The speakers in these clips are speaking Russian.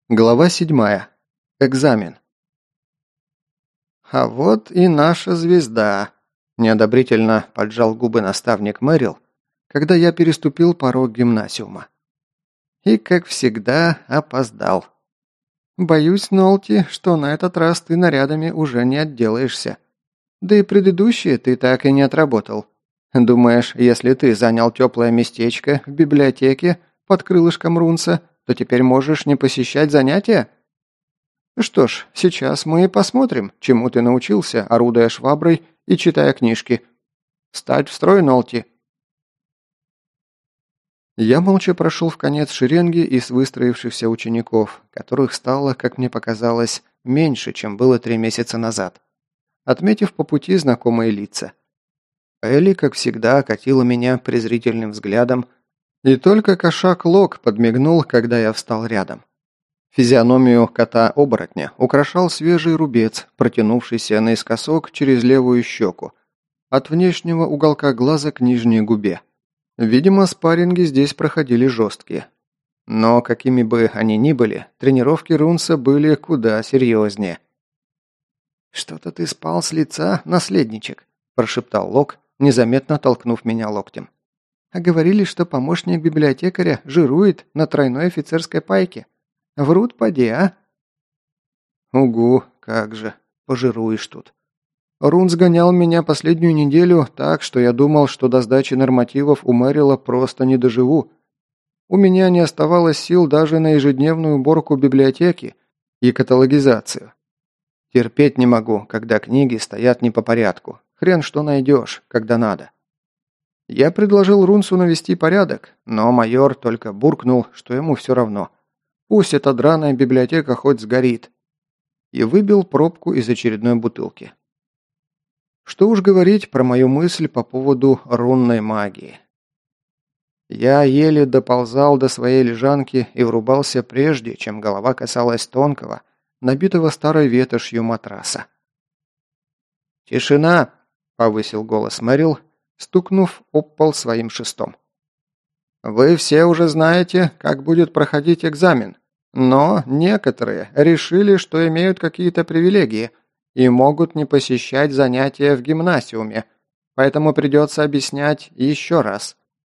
Глава 7. Экзамен. «А вот и наша звезда», – неодобрительно поджал губы наставник Мэрил, когда я переступил порог гимнасиума. И, как всегда, опоздал. Боюсь, Нолти, что на этот раз ты нарядами уже не отделаешься. Да и предыдущие ты так и не отработал. Думаешь, если ты занял теплое местечко в библиотеке под крылышком Рунца, то теперь можешь не посещать занятия? Что ж, сейчас мы и посмотрим, чему ты научился, орудуя шваброй и читая книжки. Встать в строй, Нолти!» Я молча прошел в конец шеренги из выстроившихся учеников, которых стало, как мне показалось, меньше, чем было 3 месяца назад, отметив по пути знакомые лица. Элли, как всегда, окатила меня презрительным взглядом, и только кошак Лок подмигнул, когда я встал рядом. Физиономию кота-оборотня украшал свежий рубец, протянувшийся наискосок через левую щеку, от внешнего уголка глаза к нижней губе. Видимо, спарринги здесь проходили жесткие. Но, какими бы они ни были, тренировки Рунса были куда серьезнее. «Что-то ты спал с лица, наследничек», – прошептал Лок, незаметно толкнув меня локтем. «А говорили, что помощник библиотекаря жирует на тройной офицерской пайке. Врут поди, а?» «Угу, как же, пожируешь тут». Рун сгонял меня последнюю неделю так, что я думал, что до сдачи нормативов у Мэрила просто не доживу. У меня не оставалось сил даже на ежедневную уборку библиотеки и каталогизацию. Терпеть не могу, когда книги стоят не по порядку. Хрен что найдешь, когда надо. Я предложил Рунсу навести порядок, но майор только буркнул, что ему все равно. Пусть эта драная библиотека хоть сгорит. И выбил пробку из очередной бутылки. Что уж говорить про мою мысль по поводу рунной магии. Я еле доползал до своей лежанки и врубался прежде, чем голова касалась тонкого, набитого старой ветошью матраса. «Тишина!» – повысил голос Мэрил, стукнув об пол своим шестом. «Вы все уже знаете, как будет проходить экзамен, но некоторые решили, что имеют какие-то привилегии и могут не посещать занятия в гимнасиуме, поэтому придется объяснять еще раз».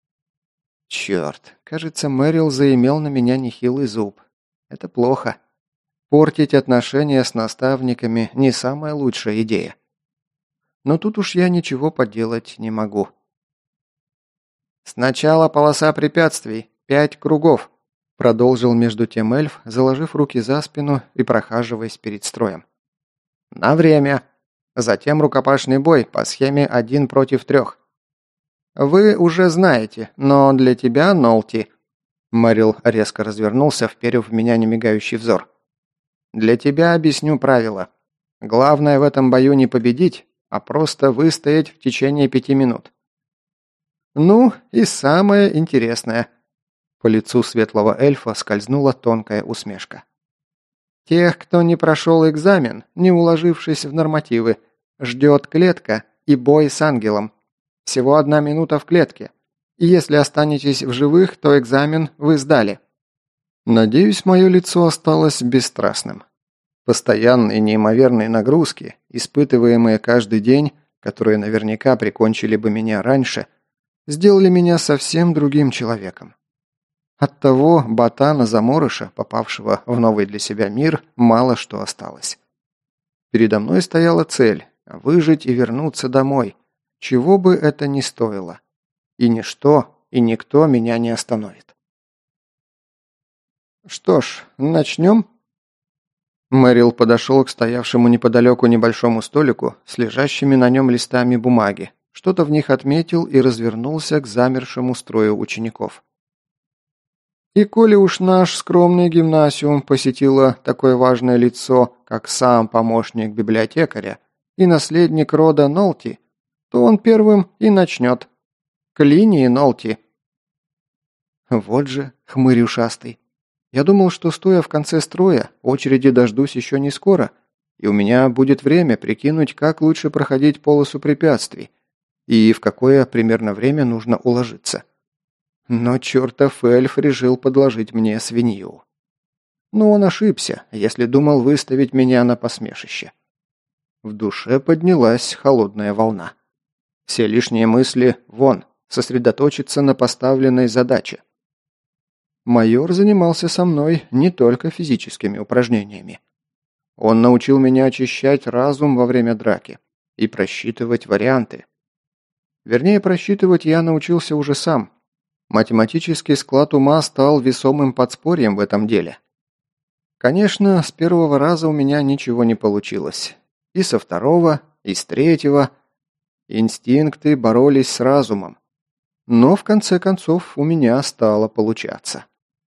Черт, кажется, Мэрил заимел на меня нехилый зуб. Это плохо. Портить отношения с наставниками не самая лучшая идея. Но тут уж я ничего поделать не могу. «Сначала полоса препятствий, 5 кругов», продолжил между тем эльф, заложив руки за спину и прохаживаясь перед строем. «На время. Затем рукопашный бой по схеме 1 против 3. Вы уже знаете, но для тебя, Нолти...» Мэрил резко развернулся, вперев в меня немигающий взор. «Для тебя объясню правила. Главное в этом бою не победить, а просто выстоять в течение 5 минут. Ну, и самое интересное». По лицу светлого эльфа скользнула тонкая усмешка. «Тех, кто не прошел экзамен, не уложившись в нормативы, ждет клетка и бой с ангелом. Всего 1 минута в клетке. И если останетесь в живых, то экзамен вы сдали». Надеюсь, мое лицо осталось бесстрастным. Постоянные неимоверные нагрузки, испытываемые каждый день, которые наверняка прикончили бы меня раньше, сделали меня совсем другим человеком. От того ботана-заморыша, попавшего в новый для себя мир, мало что осталось. Передо мной стояла цель – выжить и вернуться домой, чего бы это ни стоило. И ничто, и никто меня не остановит. «Что ж, начнем?» Мэрил подошел к стоявшему неподалеку небольшому столику с лежащими на нем листами бумаги, что-то в них отметил и развернулся к замершему строю учеников. «И коли уж наш скромный гимнасиум посетило такое важное лицо, как сам помощник библиотекаря и наследник рода Нолти, то он первым и начнет. К линии, Нолти!» Вот же хмырь ушастый. Я думал, что, стоя в конце строя, очереди дождусь еще не скоро, и у меня будет время прикинуть, как лучше проходить полосу препятствий и в какое примерно время нужно уложиться. Но чертов эльф решил подложить мне свинью. Но он ошибся, если думал выставить меня на посмешище. В душе поднялась холодная волна. Все лишние мысли вон, сосредоточиться на поставленной задаче. Майор занимался со мной не только физическими упражнениями. Он научил меня очищать разум во время драки и просчитывать варианты. Вернее, просчитывать я научился уже сам. Математический склад ума стал весомым подспорьем в этом деле. Конечно, с первого раза у меня ничего не получилось. И со второго, и с третьего. Инстинкты боролись с разумом. Но в конце концов у меня стало получаться.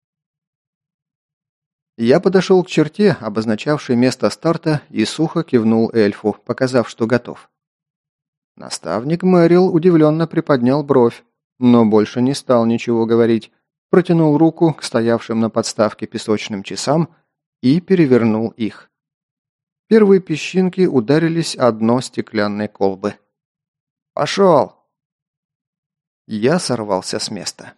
Я подошел к черте, обозначавшей место старта, и сухо кивнул эльфу, показав, что готов. Наставник Мэрил удивленно приподнял бровь, но больше не стал ничего говорить, протянул руку к стоявшим на подставке песочным часам и перевернул их. Первые песчинки ударились о дно стеклянной колбы. «Пошел!» Я сорвался с места.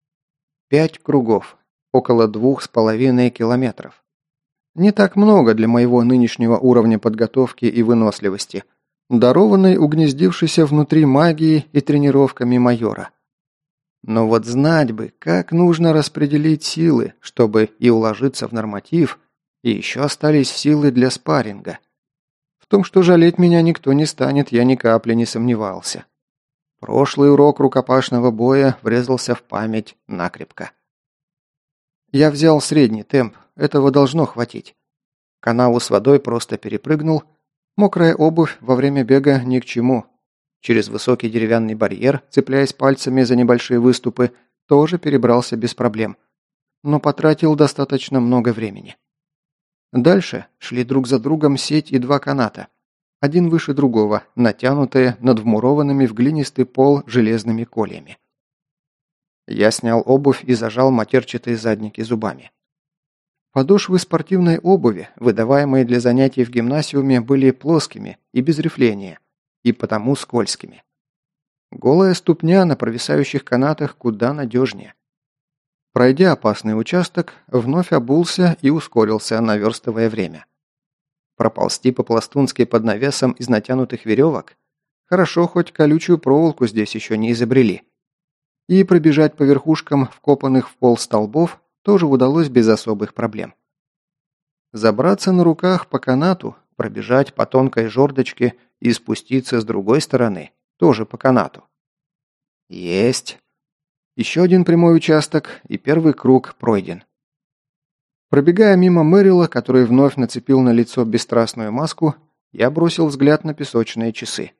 5 кругов, около 2,5 километров. Не так много для моего нынешнего уровня подготовки и выносливости, дарованной угнездившейся внутри магией и тренировками майора. Но вот знать бы, как нужно распределить силы, чтобы и уложиться в норматив, и еще остались силы для спарринга. В том, что жалеть меня никто не станет, я ни капли не сомневался. Прошлый урок рукопашного боя врезался в память накрепко. Я взял средний темп, этого должно хватить. Канаву с водой просто перепрыгнул. Мокрая обувь во время бега ни к чему. Через высокий деревянный барьер, цепляясь пальцами за небольшие выступы, тоже перебрался без проблем. Но потратил достаточно много времени. Дальше шли друг за другом сеть и 2 каната. Один выше другого, натянутые над вмурованными в глинистый пол железными кольями. Я снял обувь и зажал матерчатые задники зубами. Подошвы спортивной обуви, выдаваемые для занятий в гимнасиуме, были плоскими и без рифления, и потому скользкими. Голая ступня на провисающих канатах куда надежнее. Пройдя опасный участок, вновь обулся и ускорился, наверстывая время. Проползти по-пластунски под навесом из натянутых веревок? Хорошо, хоть колючую проволоку здесь еще не изобрели. И пробежать по верхушкам вкопанных в пол столбов тоже удалось без особых проблем. Забраться на руках по канату, пробежать по тонкой жердочке и спуститься с другой стороны, тоже по канату. Есть. Еще один прямой участок, и первый круг пройден. Пробегая мимо Мэрила, который вновь нацепил на лицо бесстрастную маску, я бросил взгляд на песочные часы.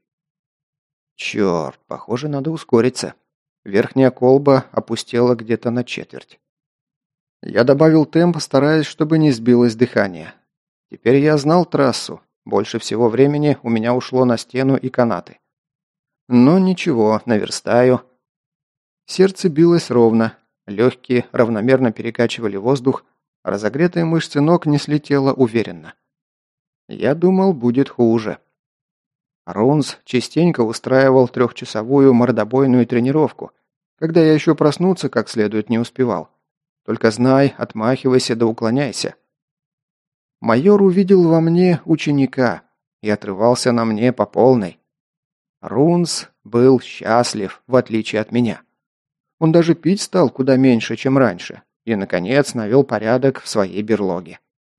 Черт, похоже, надо ускориться. Верхняя колба опустела где-то на четверть. Я добавил темп, стараясь, чтобы не сбилось дыхание. Теперь я знал трассу. Больше всего времени у меня ушло на стену и канаты. Но ничего, наверстаю. Сердце билось ровно, легкие равномерно перекачивали воздух, разогретые мышцы ног несли тело уверенно. Я думал, будет хуже. Рунс частенько устраивал 3-часовую мордобойную тренировку, когда я еще проснуться как следует не успевал. Только знай, отмахивайся да уклоняйся. Майор увидел во мне ученика и отрывался на мне по полной. Рунс был счастлив, в отличие от меня. Он даже пить стал куда меньше, чем раньше, и, наконец, навел порядок в своей берлоге.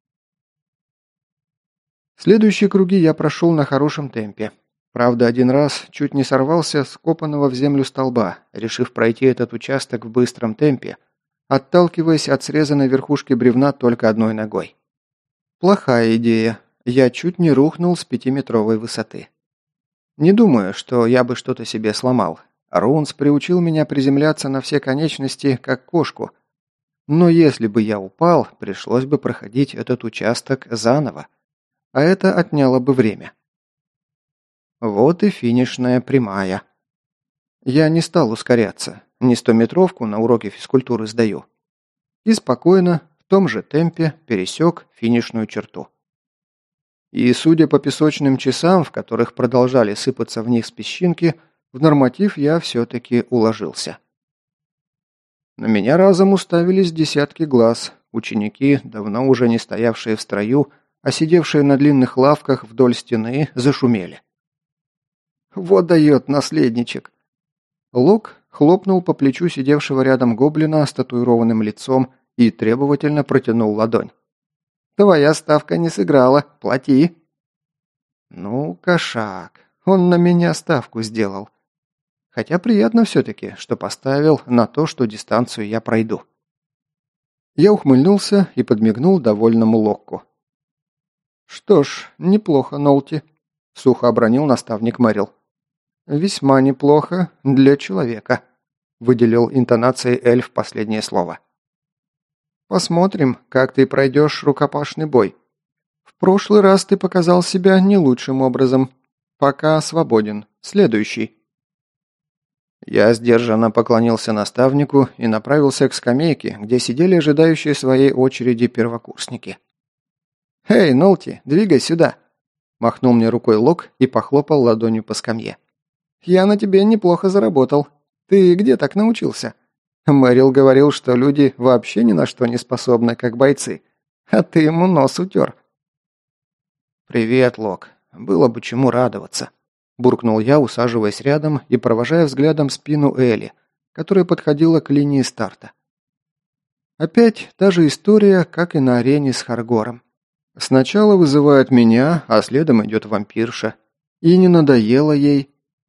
Следующие круги я прошел на хорошем темпе. Правда, один раз чуть не сорвался с копанного в землю столба, решив пройти этот участок в быстром темпе, отталкиваясь от срезанной верхушки бревна только одной ногой. Плохая идея. Я чуть не рухнул с 5-метровой высоты. Не думаю, что я бы что-то себе сломал. Рунс приучил меня приземляться на все конечности, как кошку. Но если бы я упал, пришлось бы проходить этот участок заново. А это отняло бы время. Вот и финишная прямая. Я не стал ускоряться. Не 100-метровку на уроке физкультуры сдаю. И спокойно, в том же темпе, пересек финишную черту. И, судя по песочным часам, в которых продолжали сыпаться вниз песчинки, в норматив я все-таки уложился. На меня разом уставились десятки глаз, ученики, давно уже не стоявшие в строю, а сидевшие на длинных лавках вдоль стены, зашумели. «Вот дает наследничек!» Лок хлопнул по плечу сидевшего рядом гоблина с татуированным лицом и требовательно протянул ладонь. «Твоя ставка не сыграла, плати!» «Ну, кошак, он на меня ставку сделал. Хотя приятно все-таки, что поставил на то, что дистанцию я пройду». Я ухмыльнулся и подмигнул довольному Локку. «Что ж, неплохо, Нолти», — сухо обронил наставник Мэрил. «Весьма неплохо для человека», — выделил интонацией эльф последнее слово. «Посмотрим, как ты пройдешь рукопашный бой. В прошлый раз ты показал себя не лучшим образом. Пока свободен. Следующий». Я сдержанно поклонился наставнику и направился к скамейке, где сидели ожидающие своей очереди первокурсники. «Эй, Нолти, двигай сюда!» Махнул мне рукой Лок и похлопал ладонью по скамье. «Я на тебе неплохо заработал. Ты где так научился? Мэрил говорил, что люди вообще ни на что не способны, как бойцы. А ты ему нос утер». «Привет, Лок. Было бы чему радоваться», – буркнул я, усаживаясь рядом и провожая взглядом спину Элли, которая подходила к линии старта. Опять та же история, как и на арене с Харгором. Сначала вызывают меня, а следом идет вампирша. И не надоело ей.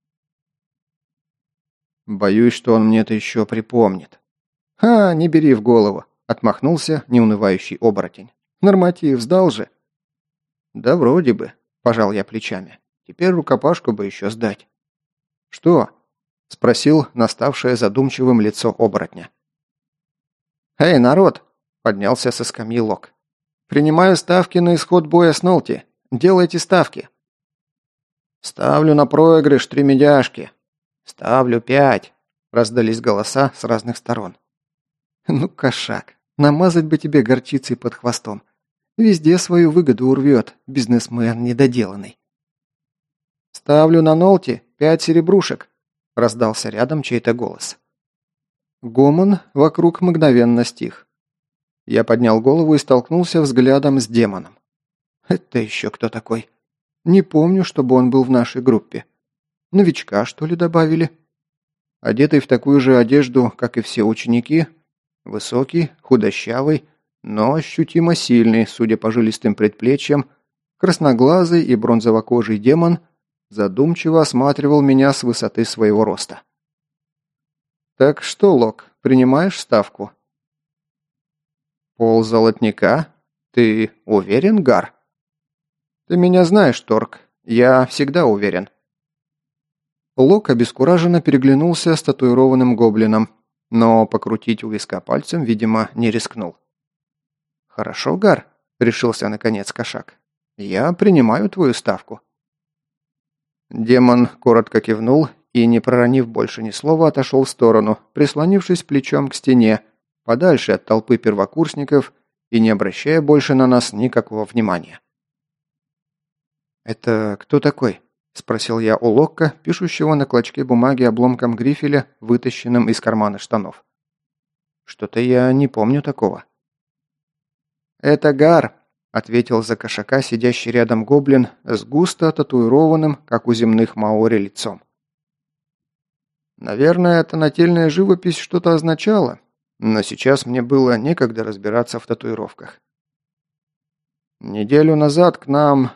Боюсь, что он мне это еще припомнит. Не бери в голову», – отмахнулся неунывающий оборотень. «Норматив сдал же». «Да вроде бы», – пожал я плечами. «Теперь рукопашку бы еще сдать». «Что?» – спросил наставшее задумчивым лицо оборотня. «Эй, народ!» – поднялся со скамьи Лок. «Принимаю ставки на исход боя с Нолти. Делайте ставки». «Ставлю на проигрыш 3 медяшки». «Ставлю 5», – раздались голоса с разных сторон. «Ну, кошак, намазать бы тебе горчицей под хвостом. Везде свою выгоду урвет, бизнесмен недоделанный». «Ставлю на Нолти 5 серебрушек», – раздался рядом чей-то голос. Гомон вокруг мгновенно стих. Я поднял голову и столкнулся взглядом с демоном. Это еще кто такой? Не помню, чтобы он был в нашей группе. Новичка, что ли, добавили? Одетый в такую же одежду, как и все ученики. Высокий, худощавый, но ощутимо сильный, судя по жилистым предплечьям, красноглазый и бронзовокожий демон задумчиво осматривал меня с высоты своего роста. «Так что, Лок, принимаешь ставку?» «Пол золотника? Ты уверен, Гар?» «Ты меня знаешь, Торг. Я всегда уверен». Лок обескураженно переглянулся с татуированным гоблином, но покрутить у виска пальцем, видимо, не рискнул. «Хорошо, Гар», — решился наконец кошак. «Я принимаю твою ставку». Демон коротко кивнул и, не проронив больше ни слова, отошел в сторону, прислонившись плечом к стене, подальше от толпы первокурсников и не обращая больше на нас никакого внимания. «Это кто такой?» – спросил я у Локка, пишущего на клочке бумаги обломком грифеля, вытащенным из кармана штанов. «Что-то я не помню такого». «Это Гар», – ответил за кошака сидящий рядом гоблин с густо татуированным, как у земных маори, лицом. Наверное, эта нательная живопись что-то означала, но сейчас мне было некогда разбираться в татуировках. Неделю назад к нам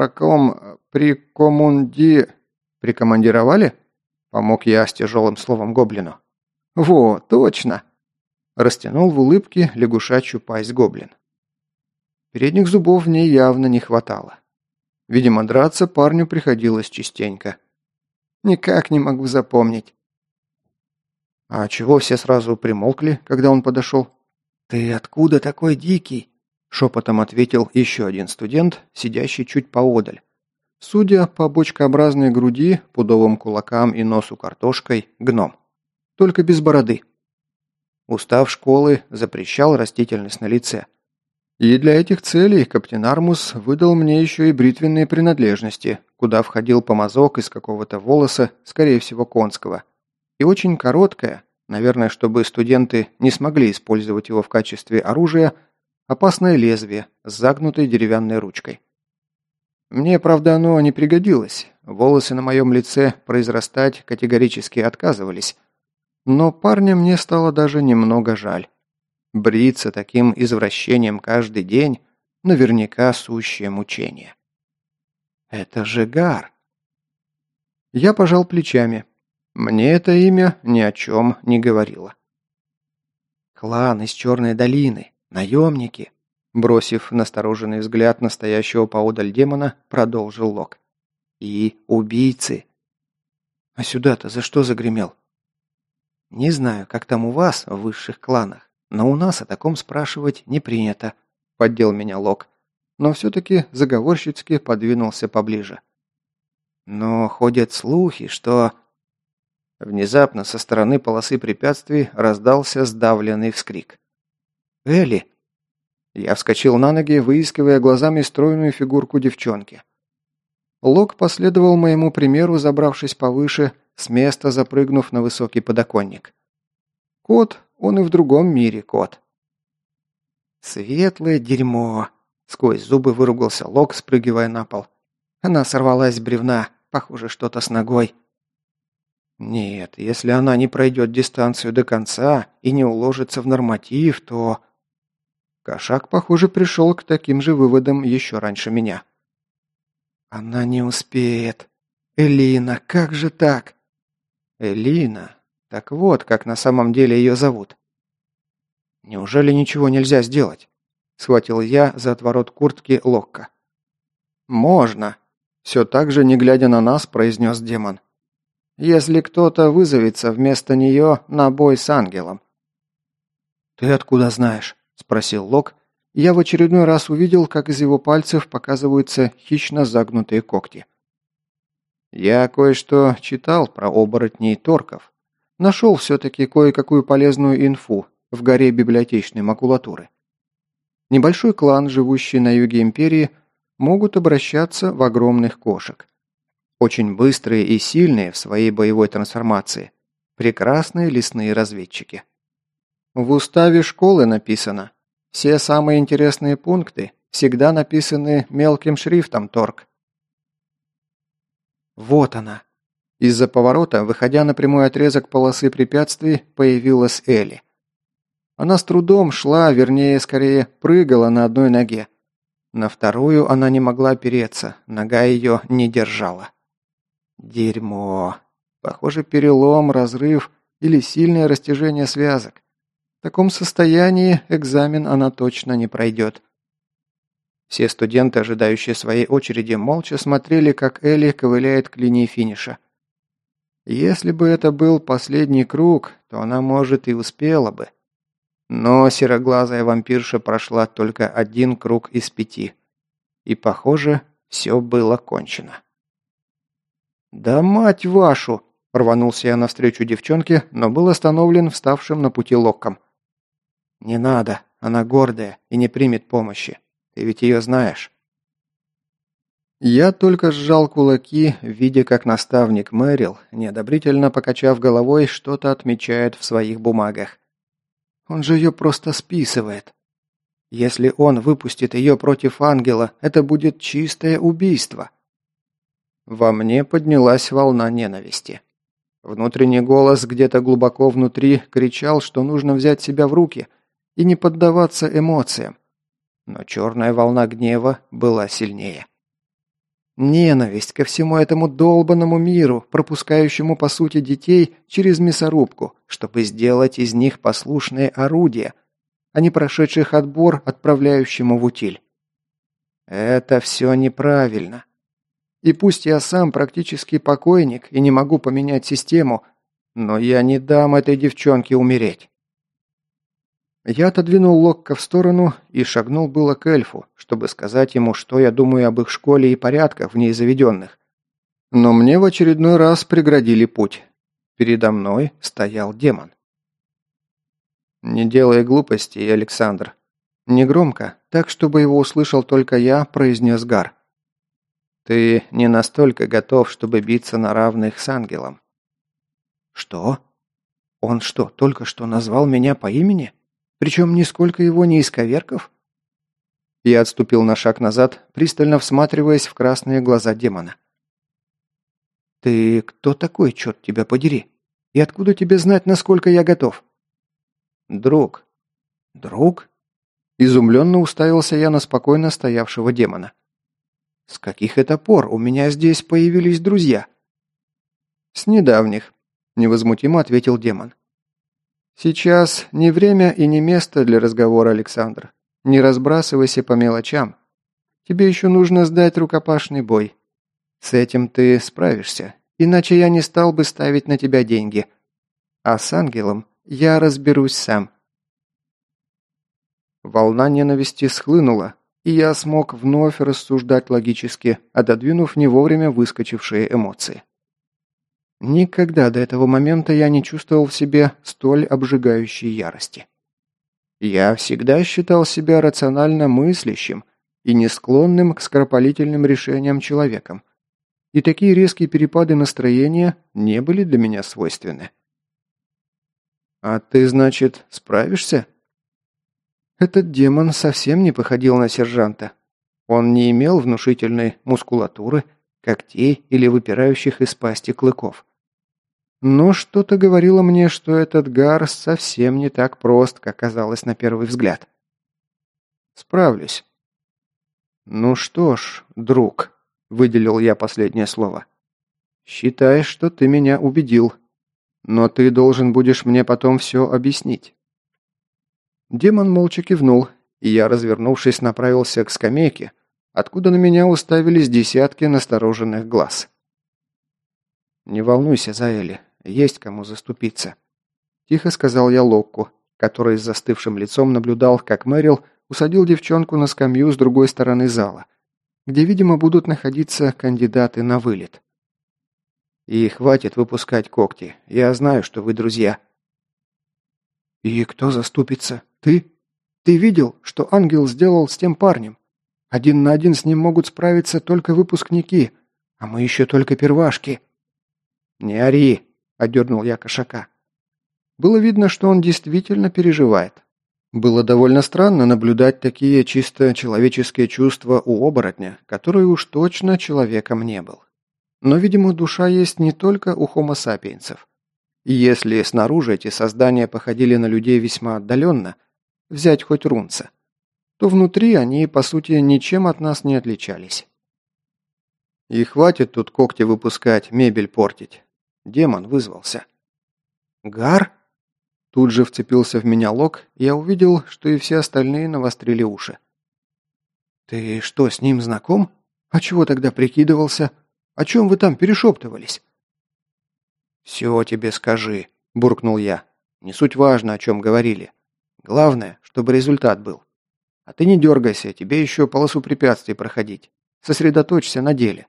прикомандировали? Помог я с тяжелым словом гоблину. Во, точно! Растянул в улыбке лягушачью пасть гоблин. Передних зубов в ней явно не хватало. Видимо, драться парню приходилось частенько. Никак не могу запомнить. А чего все сразу примолкли, когда он подошел? «Ты откуда такой дикий?» – шепотом ответил еще один студент, сидящий чуть поодаль. Судя по бочкообразной груди, пудовым кулакам и носу картошкой, гном. Только без бороды. Устав школы запрещал растительность на лице. И для этих целей капитан Армус выдал мне еще и бритвенные принадлежности, куда входил помазок из какого-то волоса, скорее всего конского. И очень короткая, наверное, чтобы студенты не смогли использовать его в качестве оружия, опасное лезвие с загнутой деревянной ручкой. Мне, правда, оно не пригодилось. Волосы на моем лице произрастать категорически отказывались. Но парня мне стало даже немного жаль. Бриться таким извращением каждый день – наверняка сущее мучение. Это же Гар. Я пожал плечами. Мне это имя ни о чем не говорило. Клан из Черной долины, наемники. Бросив настороженный взгляд настоящего поодаль демона, продолжил Лок. И убийцы. А сюда-то за что загремел? Не знаю, как там у вас в высших кланах, но у нас о таком спрашивать не принято, поддел меня Лок, но все-таки заговорщицки подвинулся поближе. Но ходят слухи, что... Внезапно со стороны полосы препятствий раздался сдавленный вскрик. «Элли!» Я вскочил на ноги, выискивая глазами стройную фигурку девчонки. Лок последовал моему примеру, забравшись повыше, с места запрыгнув на высокий подоконник. Кот, он и в другом мире кот. «Светлое дерьмо!» — сквозь зубы выругался Лок, спрыгивая на пол. Она сорвалась с бревна, похоже, что-то с ногой. Нет, если она не пройдет дистанцию до конца и не уложится в норматив, то... Кошак, похоже, пришел к таким же выводам еще раньше меня. Она не успеет. Элина, как же так? Элина? Так вот, как на самом деле ее зовут. Неужели ничего нельзя сделать? Схватил я за отворот куртки Локка. Можно. Все так же, не глядя на нас, произнес демон. Если кто-то вызовется вместо нее на бой с ангелом. «Ты откуда знаешь?» – спросил Лок. Я в очередной раз увидел, как из его пальцев показываются хищно загнутые когти. Я кое-что читал про оборотней и торков. Нашел все-таки кое-какую полезную инфу в горе библиотечной макулатуры. Небольшой клан, живущий на юге империи, могут обращаться в огромных кошек. Очень быстрые и сильные в своей боевой трансформации. Прекрасные лесные разведчики. В уставе школы написано: все самые интересные пункты всегда написаны мелким шрифтом, Торг. Вот она. Из-за поворота, выходя на прямой отрезок полосы препятствий, появилась Элли. Она с трудом шла, вернее, скорее, прыгала на одной ноге. На вторую она не могла опереться, нога ее не держала. Дерьмо. Похоже, перелом, разрыв или сильное растяжение связок. В таком состоянии экзамен она точно не пройдет. Все студенты, ожидающие своей очереди, молча смотрели, как Элли ковыляет к линии финиша. Если бы это был последний круг, то она, может, и успела бы. Но сероглазая вампирша прошла только один круг из 5. И, похоже, все было кончено. «Да мать вашу!» – рванулся я навстречу девчонке, но был остановлен вставшим на пути Локком. «Не надо, она гордая и не примет помощи. Ты ведь ее знаешь». Я только сжал кулаки, видя, как наставник Мэрил, неодобрительно покачав головой, что-то отмечает в своих бумагах. Он же ее просто списывает. Если он выпустит ее против ангела, это будет чистое убийство. Во мне поднялась волна ненависти. Внутренний голос где-то глубоко внутри кричал, что нужно взять себя в руки и не поддаваться эмоциям. Но черная волна гнева была сильнее. Ненависть ко всему этому долбанному миру, пропускающему по сути детей через мясорубку, чтобы сделать из них послушные орудия, а не прошедших отбор, отправляющему в утиль. Это все неправильно. И пусть я сам практически покойник и не могу поменять систему, но я не дам этой девчонке умереть. Я отодвинул Локка в сторону и шагнул было к эльфу, чтобы сказать ему, что я думаю об их школе и порядках в ней заведенных. Но мне в очередной раз преградили путь. Передо мной стоял демон. «Не делай глупостей, Александр». Негромко, так, чтобы его услышал только я, произнес Гар. «Ты не настолько готов, чтобы биться на равных с ангелом». «Что? Он что, только что назвал меня по имени? Причем нисколько его не исковеркав? Я отступил на шаг назад, пристально всматриваясь в красные глаза демона. «Ты кто такой, черт тебя подери? И откуда тебе знать, насколько я готов?» «Друг». «Друг?» Изумленно уставился я на спокойно стоявшего демона. «С каких это пор у меня здесь появились друзья?» «С недавних», – невозмутимо ответил демон. «Сейчас не время и не место для разговора, Александр. Не разбрасывайся по мелочам. Тебе еще нужно сдать рукопашный бой. С этим ты справишься, иначе я не стал бы ставить на тебя деньги. А с ангелом я разберусь сам». Волна ненависти схлынула, и я смог вновь рассуждать логически, отодвинув не вовремя выскочившие эмоции. Никогда до этого момента я не чувствовал в себе столь обжигающей ярости. Я всегда считал себя рационально мыслящим и не склонным к скоропалительным решениям человеком, и такие резкие перепады настроения не были для меня свойственны. «А ты, значит, справишься?» Этот демон совсем не походил на сержанта. Он не имел внушительной мускулатуры, когтей или выпирающих из пасти клыков. Но что-то говорило мне, что этот Гарс совсем не так прост, как казалось на первый взгляд. «Справлюсь». «Ну что ж, друг», — выделил я последнее слово, — «считай, что ты меня убедил. Но ты должен будешь мне потом все объяснить». Демон молча кивнул, и я, развернувшись, направился к скамейке, откуда на меня уставились десятки настороженных глаз. «Не волнуйся, Заэли, есть кому заступиться», – тихо сказал я Локку, который с застывшим лицом наблюдал, как Мэрил усадил девчонку на скамью с другой стороны зала, где, видимо, будут находиться кандидаты на вылет. «И хватит выпускать когти, я знаю, что вы друзья». «И кто заступится? Ты? Ты видел, что ангел сделал с тем парнем? 1 на 1 с ним могут справиться только выпускники, а мы еще только первашки». «Не ори», – одернул я кошака. Было видно, что он действительно переживает. Было довольно странно наблюдать такие чисто человеческие чувства у оборотня, который уж точно человеком не был. Но, видимо, душа есть не только у хомо сапиенсов. И если снаружи эти создания походили на людей весьма отдаленно, взять хоть Рунца, то внутри они, по сути, ничем от нас не отличались. И хватит тут когти выпускать, мебель портить. Демон вызвался. «Гар?» Тут же вцепился в меня Лок, и я увидел, что и все остальные навострили уши. «Ты что, с ним знаком? А чего тогда прикидывался? О чем вы там перешептывались?» «Все тебе скажи», – буркнул я. «Не суть важно, о чем говорили. Главное, чтобы результат был. А ты не дергайся, тебе еще полосу препятствий проходить. Сосредоточься на деле».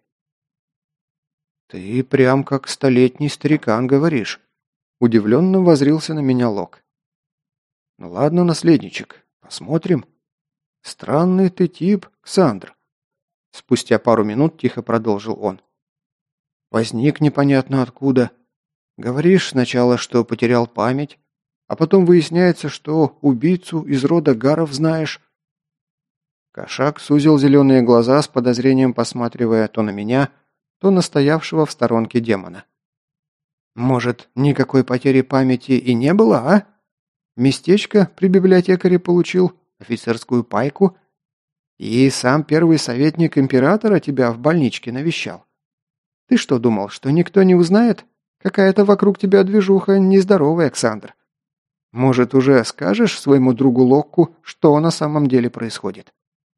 «Ты прям как столетний старикан говоришь», – удивленно воззрился на меня Лок. «Ну ладно, наследничек, посмотрим. Странный ты тип, Ксандр». Спустя пару минут тихо продолжил он. «Возник непонятно откуда. Говоришь сначала, что потерял память, а потом выясняется, что убийцу из рода Гаров знаешь». Кошак сузил зеленые глаза с подозрением, посматривая то на меня, то на стоявшего в сторонке демона. «Может, никакой потери памяти и не было, а? Местечко при библиотекаре получил, офицерскую пайку, и сам первый советник императора тебя в больничке навещал. Ты что думал, что никто не узнает? Какая-то вокруг тебя движуха нездоровая, Александр. Может, уже скажешь своему другу Локку, что на самом деле происходит?»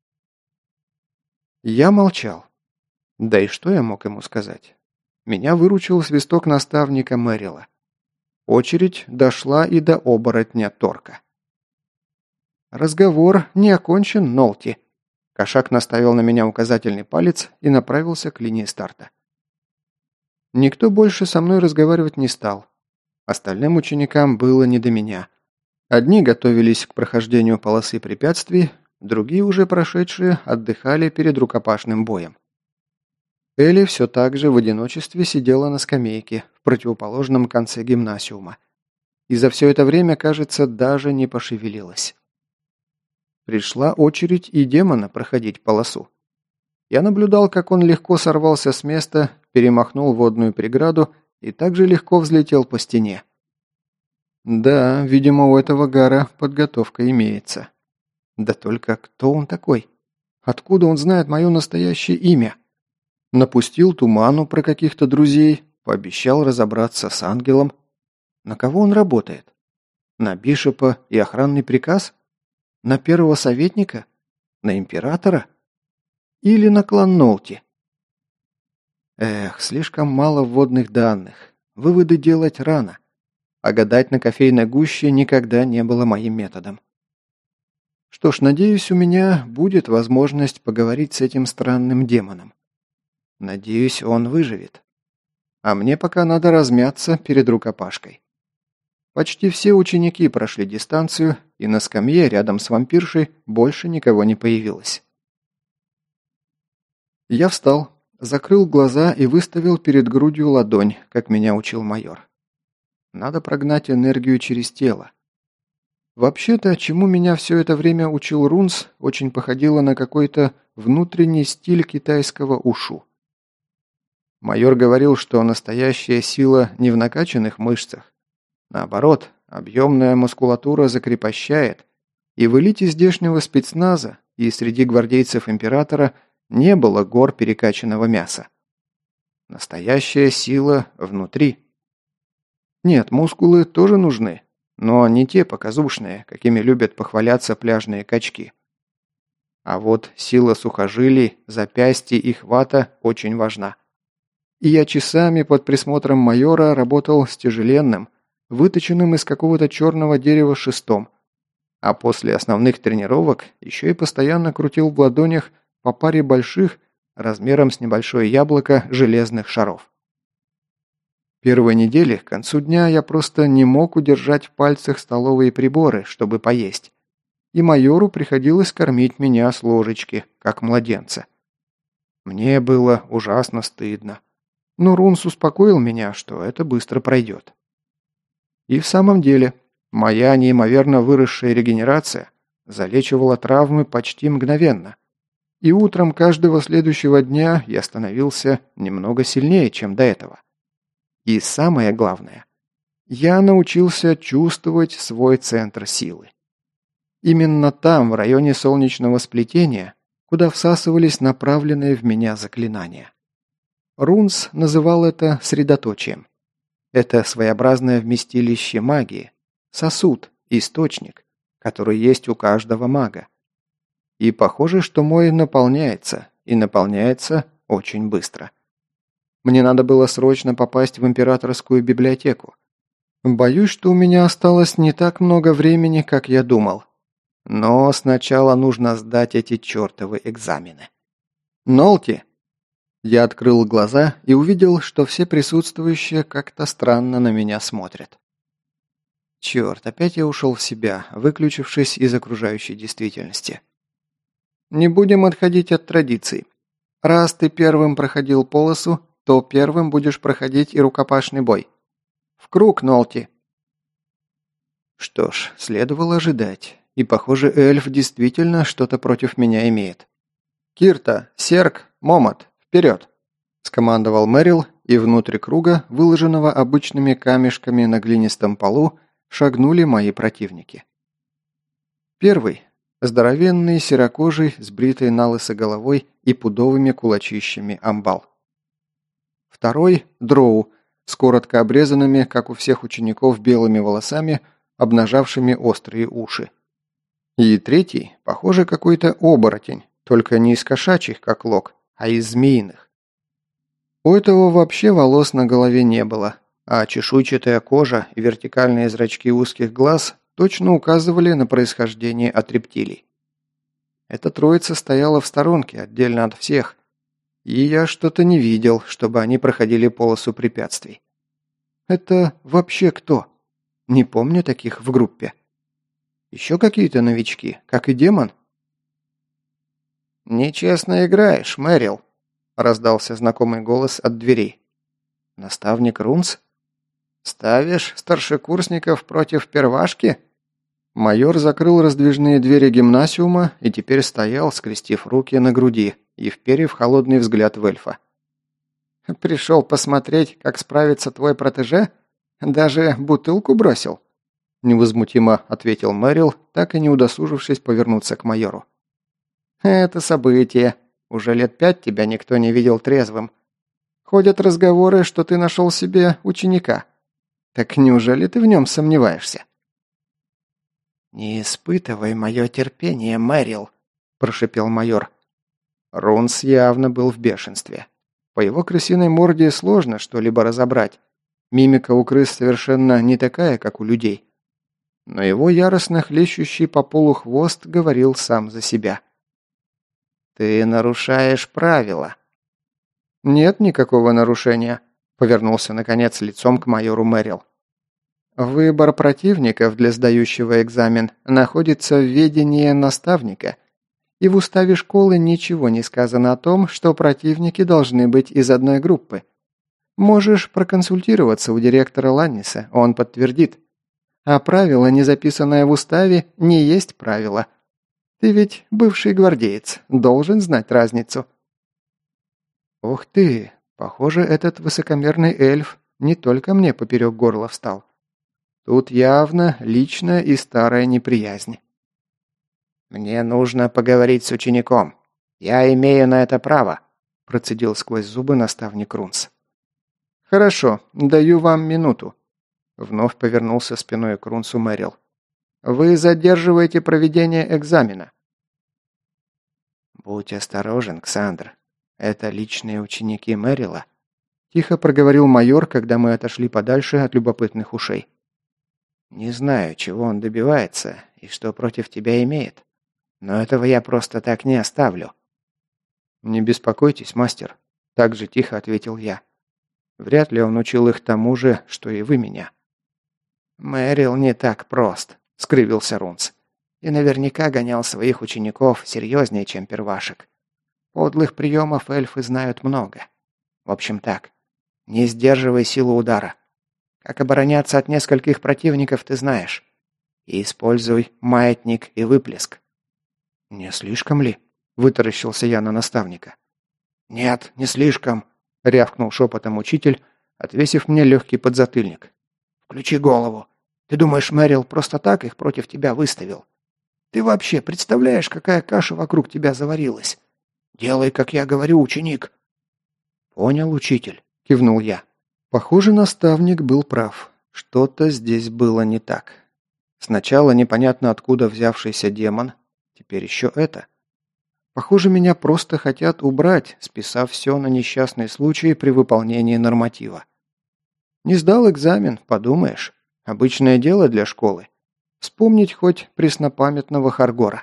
Я молчал. Да и что я мог ему сказать? Меня выручил свисток наставника Мэрила. Очередь дошла и до оборотня Торка. «Разговор не окончен, Нолти». Кошак наставил на меня указательный палец и направился к линии старта. Никто больше со мной разговаривать не стал. Остальным ученикам было не до меня. Одни готовились к прохождению полосы препятствий, другие, уже прошедшие, отдыхали перед рукопашным боем. Элли все так же в одиночестве сидела на скамейке в противоположном конце гимнасиума. И за все это время, кажется, даже не пошевелилась. Пришла очередь и демона проходить полосу. Я наблюдал, как он легко сорвался с места, перемахнул водную преграду и также легко взлетел по стене. Да, видимо, у этого Гара подготовка имеется. Да только кто он такой? Откуда он знает мое настоящее имя? Напустил туману про каких-то друзей, пообещал разобраться с ангелом. На кого он работает? На Бишопа и охранный приказ? На первого советника? На императора? Или на клан Нолти? Эх, слишком мало вводных данных. Выводы делать рано. А гадать на кофейной гуще никогда не было моим методом. Что ж, надеюсь, у меня будет возможность поговорить с этим странным демоном. Надеюсь, он выживет. А мне пока надо размяться перед рукопашкой. Почти все ученики прошли дистанцию, и на скамье рядом с вампиршей больше никого не появилось. Я встал, закрыл глаза и выставил перед грудью ладонь, как меня учил майор. Надо прогнать энергию через тело. Вообще-то, чему меня все это время учил Рунс, очень походило на какой-то внутренний стиль китайского ушу. Майор говорил, что настоящая сила не в накачанных мышцах. Наоборот, объемная мускулатура закрепощает, и в элите здешнего спецназа и среди гвардейцев императора не было гор перекачанного мяса. Настоящая сила внутри. Нет, мускулы тоже нужны, но не те показушные, какими любят похваляться пляжные качки. А вот сила сухожилий, запястья и хвата очень важна. И я часами под присмотром майора работал с тяжеленным, выточенным из какого-то черного дерева шестом, а после основных тренировок еще и постоянно крутил в ладонях по паре больших, размером с небольшое яблоко, железных шаров. Первой недели, к концу дня, я просто не мог удержать в пальцах столовые приборы, чтобы поесть. И майору приходилось кормить меня с ложечки, как младенца. Мне было ужасно стыдно. Но Рунс успокоил меня, что это быстро пройдет. И в самом деле, моя неимоверно выросшая регенерация залечивала травмы почти мгновенно. И утром каждого следующего дня я становился немного сильнее, чем до этого. И самое главное, я научился чувствовать свой центр силы. Именно там, в районе солнечного сплетения, куда всасывались направленные в меня заклинания. Рунс называл это средоточием. Это своеобразное вместилище магии, сосуд, источник, который есть у каждого мага. И похоже, что мой наполняется, и наполняется очень быстро. Мне надо было срочно попасть в императорскую библиотеку. Боюсь, что у меня осталось не так много времени, как я думал. Но сначала нужно сдать эти чертовы экзамены. Нолти! Я открыл глаза и увидел, что все присутствующие как-то странно на меня смотрят. Черт, опять я ушел в себя, выключившись из окружающей действительности. Не будем отходить от традиций. Раз ты первым проходил полосу, то первым будешь проходить и рукопашный бой. В круг, Нолти. Что ж, следовало ожидать. И, похоже, эльф действительно что-то против меня имеет. «Кирта, Серк, Момот, вперед!» – скомандовал Мэрил, и внутрь круга, выложенного обычными камешками на глинистом полу, шагнули мои противники. Первый – здоровенный, серокожий, с бритой налысо головой и пудовыми кулачищами амбал. Второй – дроу, с коротко обрезанными, как у всех учеников, белыми волосами, обнажавшими острые уши. И третий, похоже, какой-то оборотень, только не из кошачьих, как Лок, а из змеиных. У этого вообще волос на голове не было, а чешуйчатая кожа и вертикальные зрачки узких глаз точно указывали на происхождение от рептилий. Эта троица стояла в сторонке, отдельно от всех, и я что-то не видел, чтобы они проходили полосу препятствий. Это вообще кто? Не помню таких в группе. Еще какие-то новички, как и демон? «Нечестно играешь, Мэрил», – раздался знакомый голос от дверей. «Наставник Рунс? Ставишь старшекурсников против первашки?» Майор закрыл раздвижные двери гимнасиума и теперь стоял, скрестив руки на груди и вперев холодный взгляд в эльфа. «Пришел посмотреть, как справится твой протеже? Даже бутылку бросил?» Невозмутимо ответил Мэрил, так и не удосужившись повернуться к майору. «Это событие. Уже лет 5 тебя никто не видел трезвым. Ходят разговоры, что ты нашел себе ученика. Так неужели ты в нем сомневаешься?» «Не испытывай мое терпение, Мэрил», – прошипел майор. Рунс явно был в бешенстве. По его крысиной морде сложно что-либо разобрать. Мимика у крыс совершенно не такая, как у людей. Но его яростно хлещущий по полу хвост говорил сам за себя. «Ты нарушаешь правила». «Нет никакого нарушения», – повернулся наконец лицом к майору Мэрил. «Выбор противников для сдающего экзамен находится в ведении наставника, и в уставе школы ничего не сказано о том, что противники должны быть из одной группы. Можешь проконсультироваться у директора Ланниса, он подтвердит. А правило, не записанное в уставе, не есть правило. Ты ведь бывший гвардеец, должен знать разницу». «Ух ты, похоже, этот высокомерный эльф не только мне поперек горла встал. Тут явно личная и старая неприязнь». «Мне нужно поговорить с учеником. Я имею на это право», – процедил сквозь зубы наставник Рунс. «Хорошо, даю вам минуту», – вновь повернулся спиной к Рунсу Мэрил. «Вы задерживаете проведение экзамена». «Будь осторожен, Ксандр. Это личные ученики Мэрила», – тихо проговорил майор, когда мы отошли подальше от любопытных ушей. «Не знаю, чего он добивается и что против тебя имеет, но этого я просто так не оставлю». «Не беспокойтесь, мастер», – так же тихо ответил я. «Вряд ли он учил их тому же, что и вы меня». «Мэрил не так прост», – скривился Рунс. «И наверняка гонял своих учеников серьезнее, чем первашек. Подлых приемов эльфы знают много. В общем так, не сдерживай силу удара. Как обороняться от нескольких противников, ты знаешь. И используй маятник и выплеск». «Не слишком ли?» – вытаращился я на наставника. «Нет, не слишком», – рявкнул шепотом учитель, отвесив мне легкий подзатыльник. «Включи голову. Ты думаешь, Мэрил просто так их против тебя выставил? Ты вообще представляешь, какая каша вокруг тебя заварилась? Делай, как я говорю, ученик». «Понял, учитель», – кивнул я. Похоже, наставник был прав. Что-то здесь было не так. Сначала непонятно откуда взявшийся демон, теперь еще это. Похоже, меня просто хотят убрать, списав все на несчастный случай при выполнении норматива. Не сдал экзамен, подумаешь. Обычное дело для школы. Вспомнить хоть преснопамятного Харгора.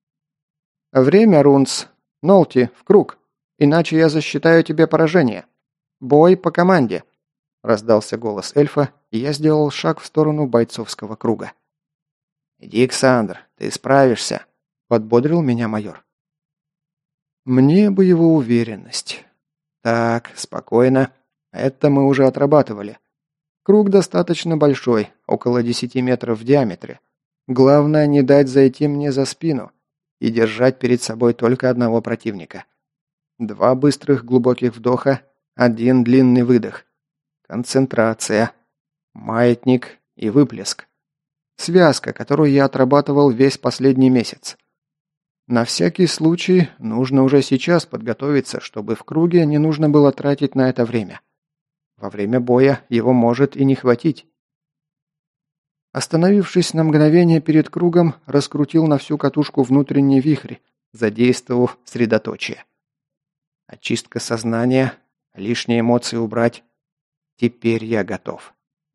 «Время, Рунц. Нолти, в круг. Иначе я засчитаю тебе поражение. Бой по команде», – раздался голос эльфа, и я сделал шаг в сторону бойцовского круга. «Иди, Ксандр, ты справишься», – подбодрил меня майор. Мне бы его уверенность. Так, спокойно. Это мы уже отрабатывали. Круг достаточно большой, около 10 метров в диаметре. Главное, не дать зайти мне за спину и держать перед собой только одного противника. 2 быстрых глубоких вдоха, 1 длинный выдох. Концентрация. Маятник и выплеск. Связка, которую я отрабатывал весь последний месяц. На всякий случай нужно уже сейчас подготовиться, чтобы в круге не нужно было тратить на это время. Во время боя его может и не хватить. Остановившись на мгновение перед кругом, раскрутил на всю катушку внутренний вихрь, задействовав средоточие. Очистка сознания, лишние эмоции убрать. Теперь я готов.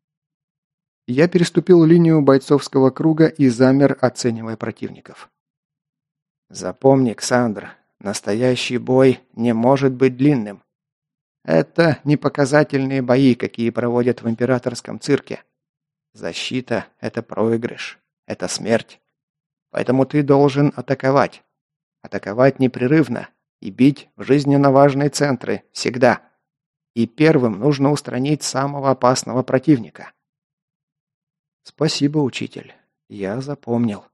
Я переступил линию бойцовского круга и замер, оценивая противников. Запомни, Ксандр, настоящий бой не может быть длинным. Это не показательные бои, какие проводят в императорском цирке. Защита – это проигрыш, это смерть. Поэтому ты должен атаковать. Атаковать непрерывно и бить в жизненно важные центры, всегда. И первым нужно устранить самого опасного противника. Спасибо, учитель. я запомнил.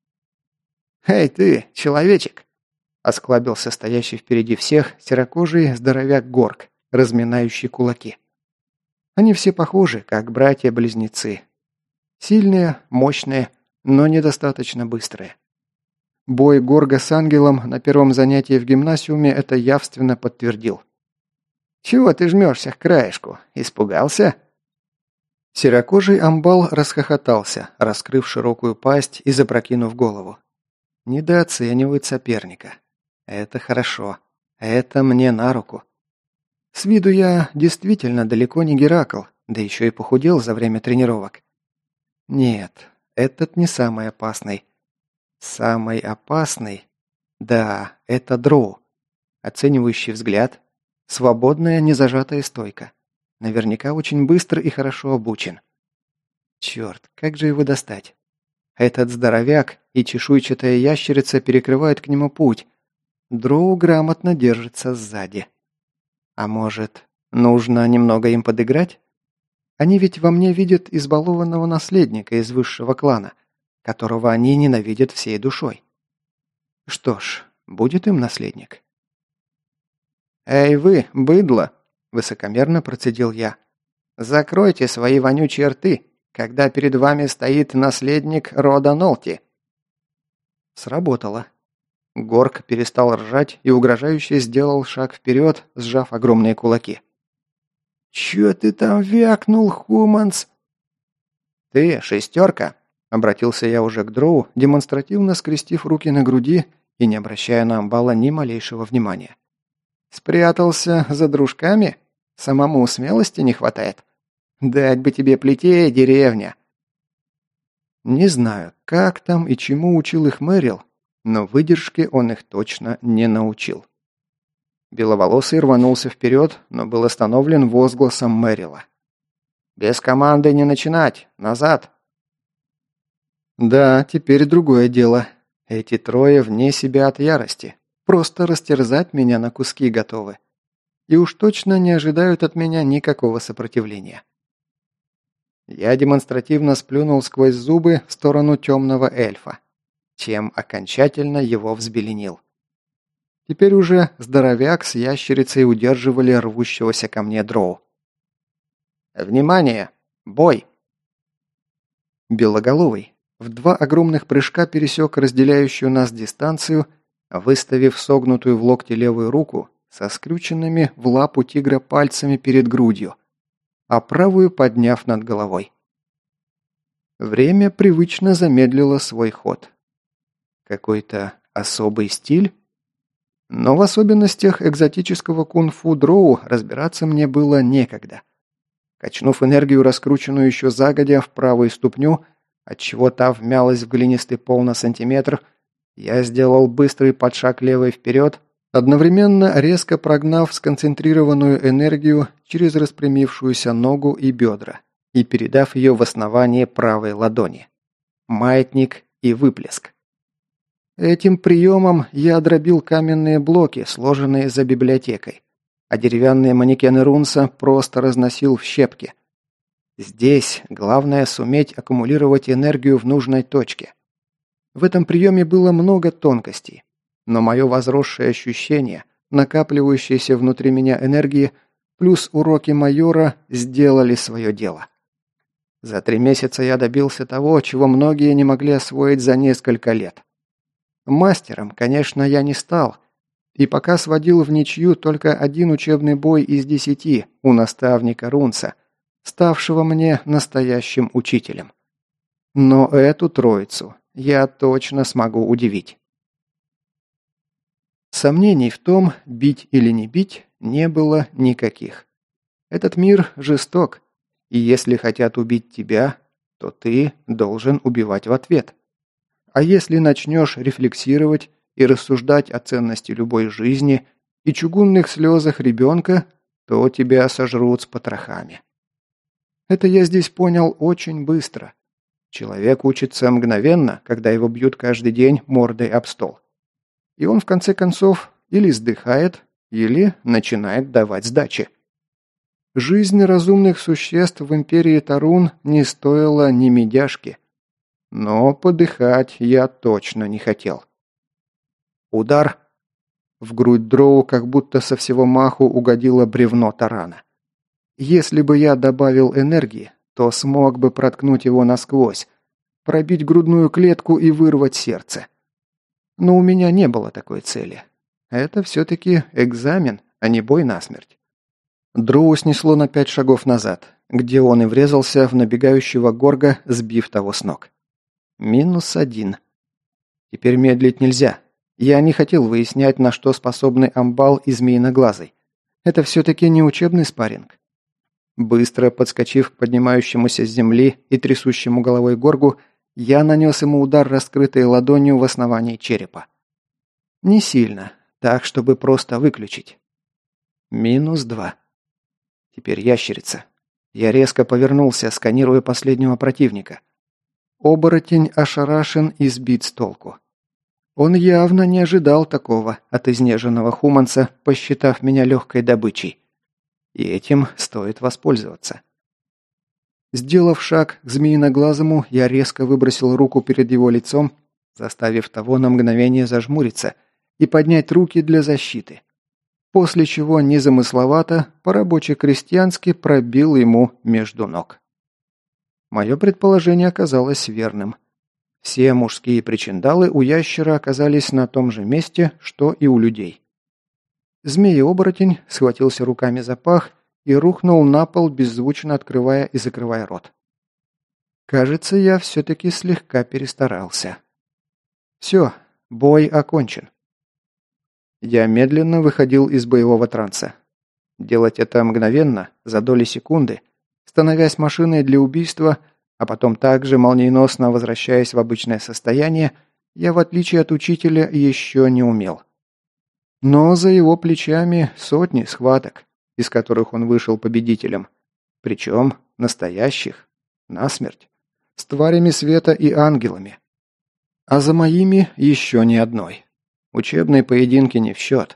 «Эй ты, человечек!» – осклабился стоящий впереди всех серокожий здоровяк Горг, разминающий кулаки. Они все похожи, как братья-близнецы. Сильные, мощные, но недостаточно быстрые. Бой Горга с ангелом на первом занятии в гимнасиуме это явственно подтвердил. «Чего ты жмешься к краешку? Испугался?» Серокожий амбал расхохотался, раскрыв широкую пасть и запрокинув голову. Недооценивает соперника. Это хорошо. Это мне на руку. С виду я действительно далеко не Геракл, да еще и похудел за время тренировок. Нет, этот не самый опасный. Самый опасный? Да, это Дроу. Оценивающий взгляд. Свободная, незажатая стойка. Наверняка очень быстро и хорошо обучен. Черт, как же его достать? Этот здоровяк и чешуйчатая ящерица перекрывают к нему путь. Дроу грамотно держится сзади. А может, нужно немного им подыграть? Они ведь во мне видят избалованного наследника из высшего клана, которого они ненавидят всей душой. Что ж, будет им наследник. «Эй вы, быдло!» – высокомерно процедил я. «Закройте свои вонючие рты, когда перед вами стоит наследник рода Нолти». Сработало. Горг перестал ржать и угрожающе сделал шаг вперед, сжав огромные кулаки. «Чё ты там вякнул, Хуманс?» «Ты, шестерка!» – обратился я уже к Дроу, демонстративно скрестив руки на груди и не обращая на амбала ни малейшего внимания. «Спрятался за дружками? Самому смелости не хватает? Дать бы тебе плетей, деревня!» Не знаю, как там и чему учил их Мэрил, но выдержке он их точно не научил. Беловолосый рванулся вперед, но был остановлен возгласом Мэрила. «Без команды не начинать! Назад!» Да, теперь другое дело. Эти трое вне себя от ярости. Просто растерзать меня на куски готовы. И уж точно не ожидают от меня никакого сопротивления. Я демонстративно сплюнул сквозь зубы в сторону темного эльфа, чем окончательно его взбеленил. Теперь уже здоровяк с ящерицей удерживали рвущегося ко мне Дроу. «Внимание! Бой!» Белоголовый в 2 огромных прыжка пересек разделяющую нас дистанцию, выставив согнутую в локте левую руку со скрюченными в лапу тигра пальцами перед грудью, а правую подняв над головой. Время привычно замедлило свой ход. Какой-то особый стиль? Но в особенностях экзотического кунг-фу Дроу разбираться мне было некогда. Качнув энергию, раскрученную еще загодя в правую ступню, отчего та вмялась в глинистый пол на сантиметр, я сделал быстрый подшаг левой вперед, одновременно резко прогнав сконцентрированную энергию через распрямившуюся ногу и бедра и передав ее в основание правой ладони. Маятник и выплеск. Этим приемом я дробил каменные блоки, сложенные за библиотекой, а деревянные манекены Рунса просто разносил в щепки. Здесь главное суметь аккумулировать энергию в нужной точке. В этом приеме было много тонкостей, но мое возросшее ощущение, накапливающееся внутри меня энергии, плюс уроки майора сделали свое дело. За 3 месяца я добился того, чего многие не могли освоить за несколько лет. Мастером, конечно, я не стал, и пока сводил в ничью только 1 учебный бой из 10 у наставника Рунса, ставшего мне настоящим учителем. Но эту троицу я точно смогу удивить. Сомнений в том, бить или не бить, не было никаких. Этот мир жесток, и если хотят убить тебя, то ты должен убивать в ответ. А если начнешь рефлексировать и рассуждать о ценности любой жизни и чугунных слезах ребенка, то тебя сожрут с потрохами. Это я здесь понял очень быстро. Человек учится мгновенно, когда его бьют каждый день мордой об стол. И он в конце концов или сдыхает, или начинает давать сдачи. Жизнь разумных существ в империи Тарун не стоила ни медяшки. Но подыхать я точно не хотел. Удар. В грудь дроу как будто со всего маху угодило бревно тарана. Если бы я добавил энергии, то смог бы проткнуть его насквозь, пробить грудную клетку и вырвать сердце. Но у меня не было такой цели. Это все-таки экзамен, а не бой насмерть. Дроу снесло на 5 шагов назад, где он и врезался в набегающего горга, сбив того с ног. -1. Теперь медлить нельзя. Я не хотел выяснять, на что способны амбал и змеиноглазый. Это все-таки не учебный спарринг. Быстро подскочив к поднимающемуся с земли и трясущему головой горгу, я нанес ему удар раскрытой ладонью в основании черепа. Не сильно, так, чтобы просто выключить. -2. Теперь ящерица. Я резко повернулся, сканируя последнего противника. Оборотень ошарашен и сбит с толку. Он явно не ожидал такого от изнеженного хуманца, посчитав меня легкой добычей. И этим стоит воспользоваться. Сделав шаг к змеиноглазому, я резко выбросил руку перед его лицом, заставив того на мгновение зажмуриться и поднять руки для защиты. После чего незамысловато, по-рабоче-крестьянски пробил ему между ног. Мое предположение оказалось верным. Все мужские причиндалы у ящера оказались на том же месте, что и у людей. Змея-оборотень схватился руками за пах и рухнул на пол, беззвучно открывая и закрывая рот. Кажется, я все-таки слегка перестарался. Все, бой окончен. Я медленно выходил из боевого транса. Делать это мгновенно, за доли секунды, становясь машиной для убийства, а потом также молниеносно возвращаясь в обычное состояние, я, в отличие от учителя, еще не умел. Но за его плечами сотни схваток, из которых он вышел победителем. Причем настоящих, насмерть, с тварями света и ангелами. А за моими еще ни одной. Учебные поединки не в счет.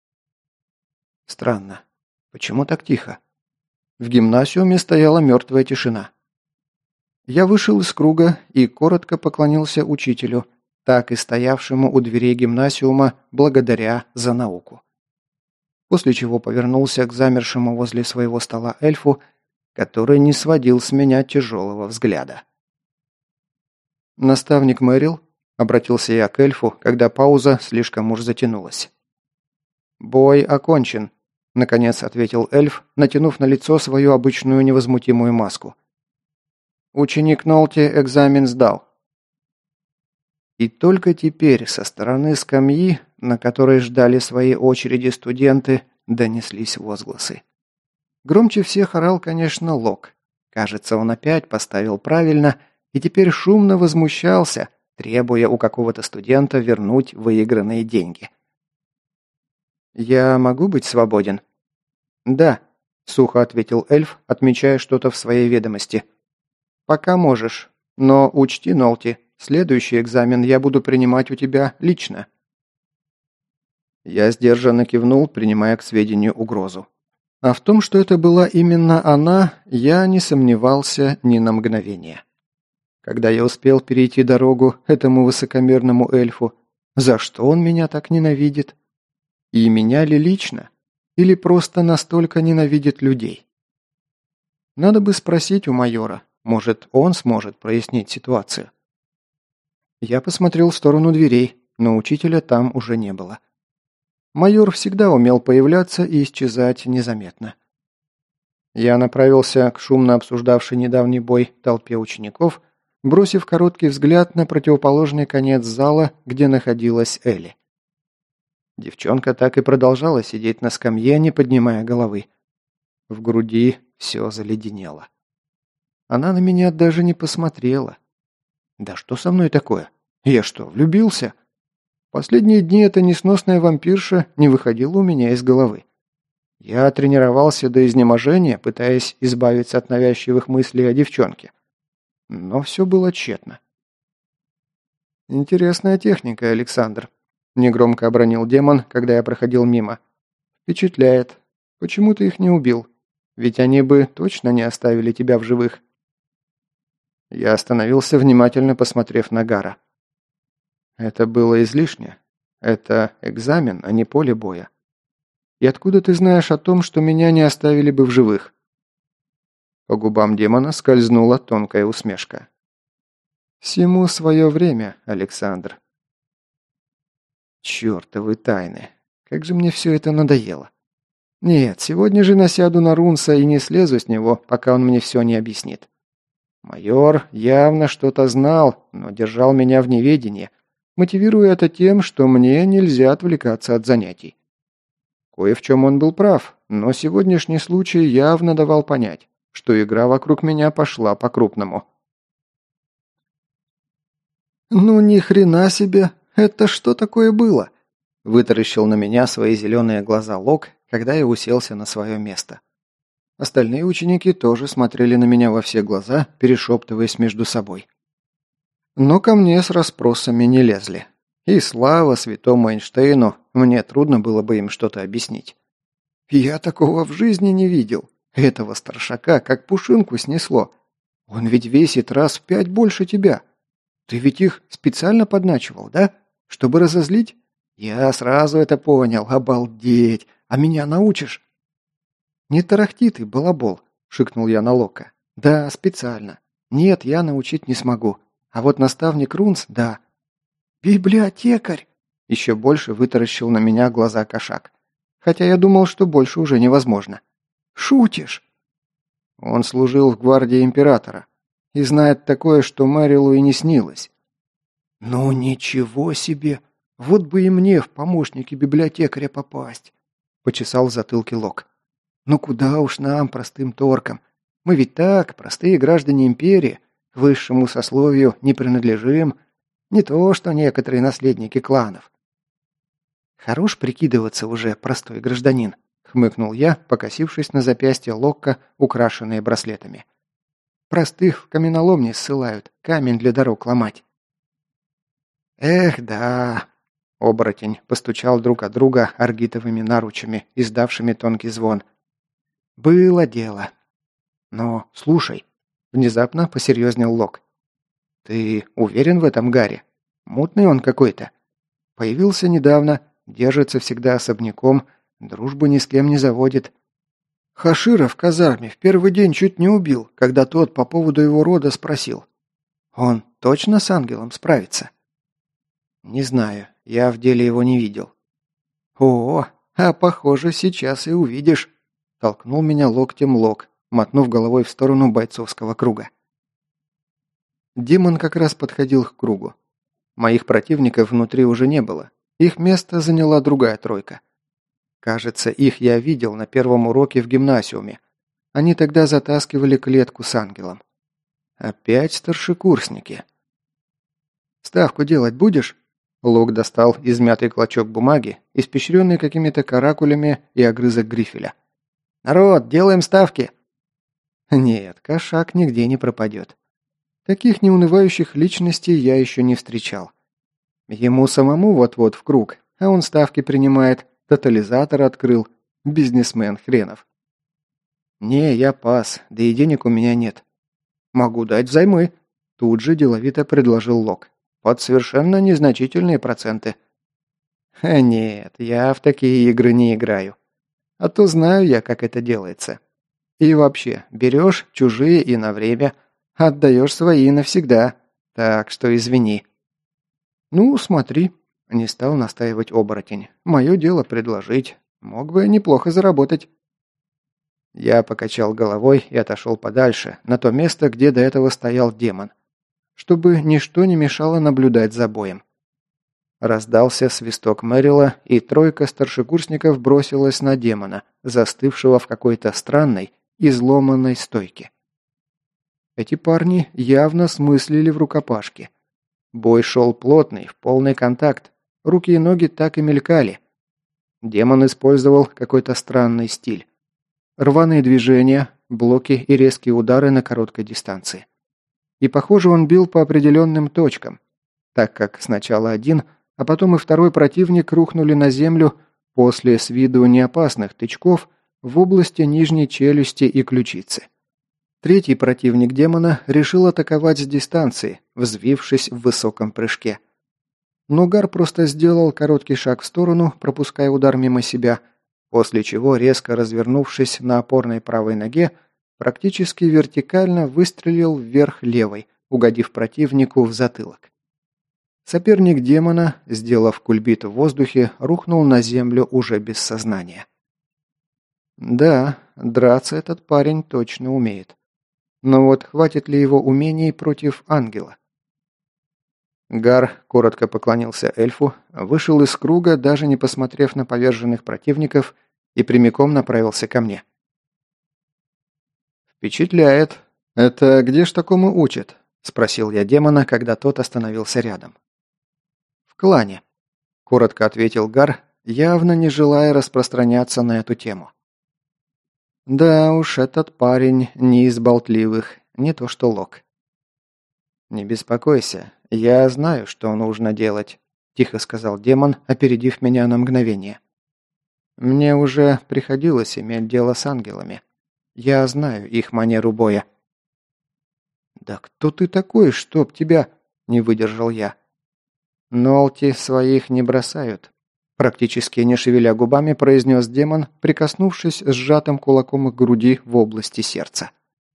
Странно. Почему так тихо? В гимнасиуме стояла мертвая тишина. Я вышел из круга и коротко поклонился учителю, так и стоявшему у дверей гимнасиума благодаря за науку. После чего повернулся к замершему возле своего стола эльфу, который не сводил с меня тяжелого взгляда. «Наставник Мэрил?» – обратился я к эльфу, когда пауза слишком уж затянулась. «Бой окончен», – наконец ответил эльф, натянув на лицо свою обычную невозмутимую маску. «Ученик Нолти экзамен сдал». И только теперь со стороны скамьи, на которой ждали своей очереди студенты, донеслись возгласы. Громче всех орал, конечно, Лок. Кажется, он опять поставил правильно и теперь шумно возмущался, требуя у какого-то студента вернуть выигранные деньги. «Я могу быть свободен?» «Да», — сухо ответил эльф, отмечая что-то в своей ведомости. «Пока можешь, но учти, Нолти, следующий экзамен я буду принимать у тебя лично». Я сдержанно кивнул, принимая к сведению угрозу. А в том, что это была именно она, я не сомневался ни на мгновение. Когда я успел перейти дорогу этому высокомерному эльфу, за что он меня так ненавидит? И меня ли лично? Или просто настолько ненавидит людей? Надо бы спросить у майора, может, он сможет прояснить ситуацию. Я посмотрел в сторону дверей, но учителя там уже не было. Майор всегда умел появляться и исчезать незаметно. Я направился к шумно обсуждавшей недавний бой толпе учеников, бросив короткий взгляд на противоположный конец зала, где находилась Элли. Девчонка так и продолжала сидеть на скамье, не поднимая головы. В груди все заледенело. Она на меня даже не посмотрела. Да что со мной такое? Я что, влюбился? Последние дни эта несносная вампирша не выходила у меня из головы. Я тренировался до изнеможения, пытаясь избавиться от навязчивых мыслей о девчонке. Но все было тщетно. «Интересная техника, Александр», — негромко обронил демон, когда я проходил мимо. «Впечатляет. Почему ты их не убил? Ведь они бы точно не оставили тебя в живых». Я остановился, внимательно посмотрев на Гара. Это было излишне. Это экзамен, а не поле боя. И откуда ты знаешь о том, что меня не оставили бы в живых? По губам демона скользнула тонкая усмешка. Всему свое время, Александр. Чёртовы тайны. Как же мне все это надоело. Нет, сегодня же насяду на Рунса и не слезу с него, пока он мне все не объяснит. Майор явно что-то знал, но держал меня в неведении, мотивируя это тем, что мне нельзя отвлекаться от занятий. Кое в чем он был прав, но сегодняшний случай явно давал понять, что игра вокруг меня пошла по-крупному. «Ну ни хрена себе! Это что такое было?» Вытаращил на меня свои зеленые глаза Лок, когда я уселся на свое место. Остальные ученики тоже смотрели на меня во все глаза, перешептываясь между собой. Но ко мне с расспросами не лезли. И слава святому Эйнштейну, мне трудно было бы им что-то объяснить. Я такого в жизни не видел. Этого старшака как пушинку снесло. Он ведь весит раз в 5 больше тебя. Ты ведь их специально подначивал, да? Чтобы разозлить? Я сразу это понял. Обалдеть! А меня научишь? «Не тарахти ты, балабол», — шикнул я на Лока. «Да, специально. Нет, я научить не смогу. А вот наставник Рунс, да». «Библиотекарь!» — еще больше вытаращил на меня глаза кошак. Хотя я думал, что больше уже невозможно. «Шутишь?» Он служил в гвардии императора и знает такое, что Мэрилу и не снилось. «Ну ничего себе! Вот бы и мне в помощники библиотекаря попасть!» — почесал в затылке Лок. «Ну куда уж нам, простым торкам? Мы ведь так, простые граждане империи, к высшему сословию не принадлежим, не то что некоторые наследники кланов». «Хорош прикидываться уже, простой гражданин», — хмыкнул я, покосившись на запястье Локка, украшенные браслетами. «Простых в каменоломни ссылают, камень для дорог ломать». «Эх, да», — оборотень постучал друг от друга аргитовыми наручами, издавшими тонкий звон. «Было дело. Но, слушай», — внезапно посерьезнел Лок. «Ты уверен в этом Гарри? Мутный он какой-то. Появился недавно, держится всегда особняком, дружбу ни с кем не заводит. Хашира в казарме в первый день чуть не убил, когда тот по поводу его рода спросил. Он точно с ангелом справится?» «Не знаю, я в деле его не видел». «О, а похоже, сейчас и увидишь», — толкнул меня локтем Лок, мотнув головой в сторону бойцовского круга. Демон как раз подходил к кругу. Моих противников внутри уже не было. Их место заняла другая тройка. Кажется, их я видел на первом уроке в гимнасиуме. Они тогда затаскивали клетку с ангелом. Опять старшекурсники. «Ставку делать будешь?» Лок достал измятый клочок бумаги, испещренный какими-то каракулями и огрызок грифеля. «Народ, делаем ставки!» Нет, кошак нигде не пропадет. Таких неунывающих личностей я еще не встречал. Ему самому вот-вот в круг, а он ставки принимает, тотализатор открыл, бизнесмен хренов. «Не, я пас, да и денег у меня нет». «Могу дать взаймы», – тут же деловито предложил Лок. «Под совершенно незначительные проценты». «Нет, я в такие игры не играю. А то знаю я, как это делается. И вообще, берешь чужие и на время, отдаешь свои навсегда, так что извини». «Ну, смотри», – не стал настаивать оборотень. «Мое дело предложить. Мог бы неплохо заработать». Я покачал головой и отошел подальше, на то место, где до этого стоял демон, чтобы ничто не мешало наблюдать за боем. Раздался свисток Мэрила, и тройка старшекурсников бросилась на демона, застывшего в какой-то странной, изломанной стойке. Эти парни явно смыслили в рукопашке. Бой шел плотный, в полный контакт, руки и ноги так и мелькали. Демон использовал какой-то странный стиль. Рваные движения, блоки и резкие удары на короткой дистанции. И, похоже, он бил по определенным точкам, так как сначала один, а потом и второй противник рухнули на землю после с виду неопасных тычков в области нижней челюсти и ключицы. Третий противник демона решил атаковать с дистанции, взвившись в высоком прыжке. Но Гар просто сделал короткий шаг в сторону, пропуская удар мимо себя, после чего, резко развернувшись на опорной правой ноге, практически вертикально выстрелил вверх левой, угодив противнику в затылок. Соперник демона, сделав кульбит в воздухе, рухнул на землю уже без сознания. Да, драться этот парень точно умеет. Но вот хватит ли его умений против ангела? Гар коротко поклонился эльфу, вышел из круга, даже не посмотрев на поверженных противников, и прямиком направился ко мне. «Впечатляет. Это где ж такому учат?» – спросил я демона, когда тот остановился рядом. «В клане», – коротко ответил Гар, явно не желая распространяться на эту тему. «Да уж, этот парень не из болтливых, не то что Лок». «Не беспокойся, я знаю, что нужно делать», – тихо сказал демон, опередив меня на мгновение. «Мне уже приходилось иметь дело с ангелами. Я знаю их манеру боя». «Да кто ты такой, чтоб тебя?» – не выдержал я. «Нолти своих не бросают», – практически не шевеля губами произнес демон, прикоснувшись сжатым кулаком к груди в области сердца.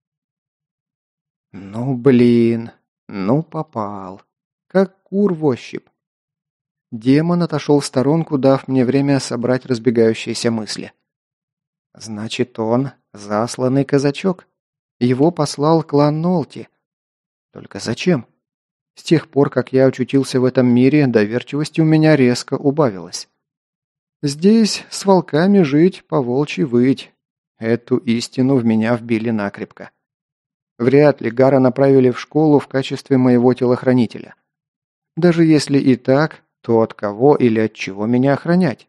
«Ну блин, ну попал. Как кур в ощупь». Демон отошел в сторонку, дав мне время собрать разбегающиеся мысли. «Значит, он засланный казачок. Его послал клан Нолти. Только зачем? С тех пор, как я очутился в этом мире, доверчивость у меня резко убавилась. Здесь с волками жить, по-волчьи выть. Эту истину в меня вбили накрепко. Вряд ли Гара направили в школу в качестве моего телохранителя. Даже если и так, то от кого или от чего меня охранять?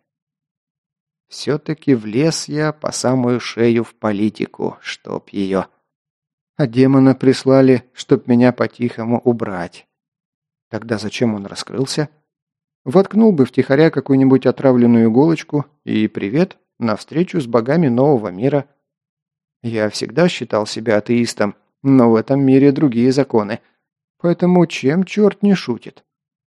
Все-таки влез я по самую шею в политику, чтоб ее. А демона прислали, чтоб меня по-тихому убрать. Тогда зачем он раскрылся? Воткнул бы втихаря какую-нибудь отравленную иголочку и привет, навстречу с богами нового мира. Я всегда считал себя атеистом, но в этом мире другие законы. Поэтому чем черт не шутит?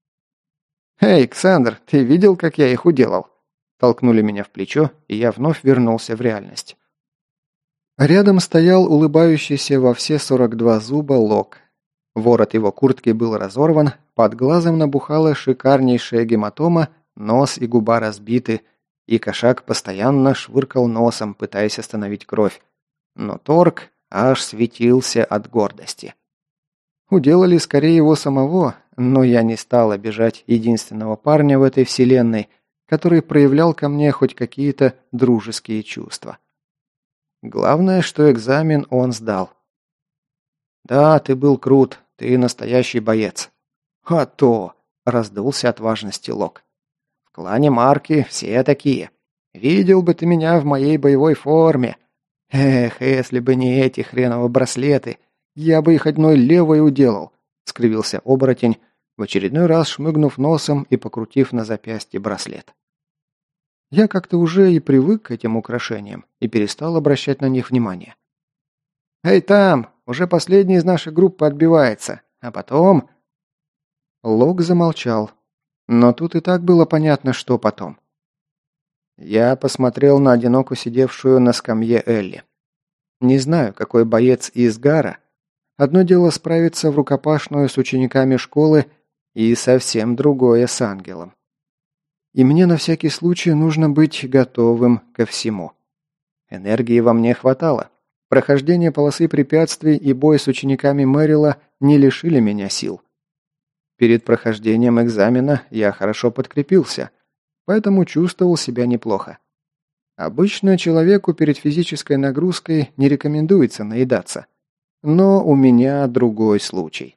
«Эй, Ксандр, ты видел, как я их уделал?» Толкнули меня в плечо, и я вновь вернулся в реальность. Рядом стоял улыбающийся во все 42 зуба Лок. Ворот его куртки был разорван, под глазом набухала шикарнейшая гематома, нос и губа разбиты, и кошак постоянно швыркал носом, пытаясь остановить кровь. Но Торг аж светился от гордости. Уделали скорее его самого, но я не стал обижать единственного парня в этой вселенной, который проявлял ко мне хоть какие-то дружеские чувства. Главное, что экзамен он сдал. «Да, ты был крут, ты настоящий боец». «А то!» – раздулся от важности Лок. «В клане Марки все такие. Видел бы ты меня в моей боевой форме. Эх, если бы не эти хреновые браслеты, я бы их одной левой уделал», – скривился оборотень, в очередной раз шмыгнув носом и покрутив на запястье браслет. Я как-то уже и привык к этим украшениям и перестал обращать на них внимание. «Эй, там! Уже последний из нашей группы отбивается. А потом...» Лок замолчал. Но тут и так было понятно, что потом. Я посмотрел на одиноко сидевшую на скамье Элли. Не знаю, какой боец из Гара. Одно дело справиться в рукопашную с учениками школы, и совсем другое с ангелом. И мне на всякий случай нужно быть готовым ко всему. Энергии во мне хватало. Прохождение полосы препятствий и бой с учениками Мэрила не лишили меня сил. Перед прохождением экзамена я хорошо подкрепился, поэтому чувствовал себя неплохо. Обычно человеку перед физической нагрузкой не рекомендуется наедаться. Но у меня другой случай.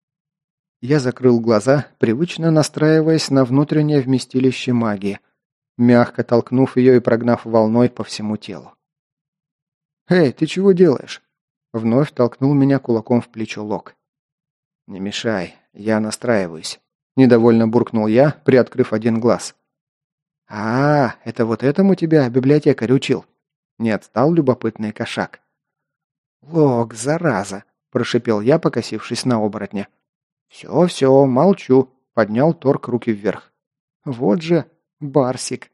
Я закрыл глаза, привычно настраиваясь на внутреннее вместилище магии, мягко толкнув ее и прогнав волной по всему телу. «Эй, ты чего делаешь?» Вновь толкнул меня кулаком в плечо Лок. «Не мешай, я настраиваюсь», – недовольно буркнул я, приоткрыв один глаз. Это вот этому тебя библиотекарь учил?» Не отстал любопытный кошак. «Лок, зараза!» – прошипел я, покосившись на оборотня. «Все, молчу», – поднял Торг руки вверх. «Вот же Барсик!»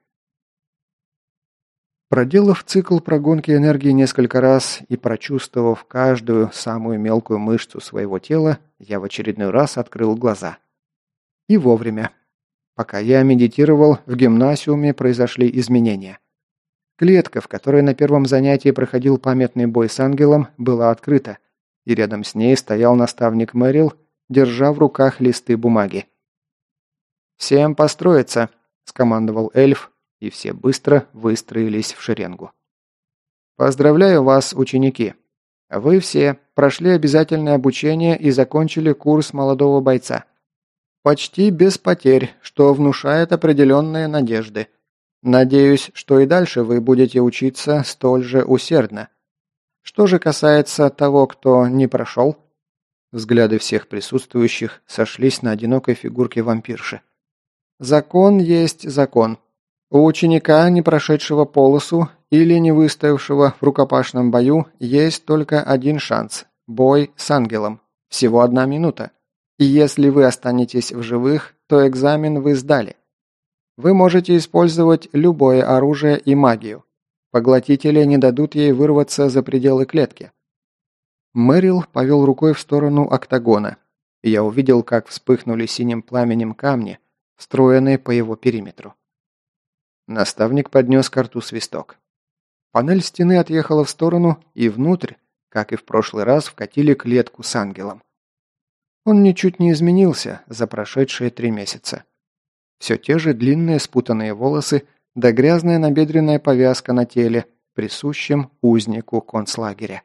Проделав цикл прогонки энергии несколько раз и прочувствовав каждую самую мелкую мышцу своего тела, я в очередной раз открыл глаза. И вовремя. Пока я медитировал, в гимнасиуме произошли изменения. Клетка, в которой на первом занятии проходил памятный бой с ангелом, была открыта, и рядом с ней стоял наставник Мэрил, держа в руках листы бумаги. «Всем построиться!» – скомандовал эльф, и все быстро выстроились в шеренгу. «Поздравляю вас, ученики! Вы все прошли обязательное обучение и закончили курс молодого бойца. Почти без потерь, что внушает определенные надежды. Надеюсь, что и дальше вы будете учиться столь же усердно. Что же касается того, кто не прошел...» Взгляды всех присутствующих сошлись на одинокой фигурке вампирши. «Закон есть закон. У ученика, не прошедшего полосу или не выстоявшего в рукопашном бою, есть только один шанс – бой с ангелом. Всего 1 минута. И если вы останетесь в живых, то экзамен вы сдали. Вы можете использовать любое оружие и магию. Поглотители не дадут ей вырваться за пределы клетки». Мэрил повел рукой в сторону октагона, и я увидел, как вспыхнули синим пламенем камни, встроенные по его периметру. Наставник поднес к рту свисток. Панель стены отъехала в сторону, и внутрь, как и в прошлый раз, вкатили клетку с ангелом. Он ничуть не изменился за прошедшие 3 месяца. Все те же длинные спутанные волосы да грязная набедренная повязка на теле, присущем узнику концлагеря.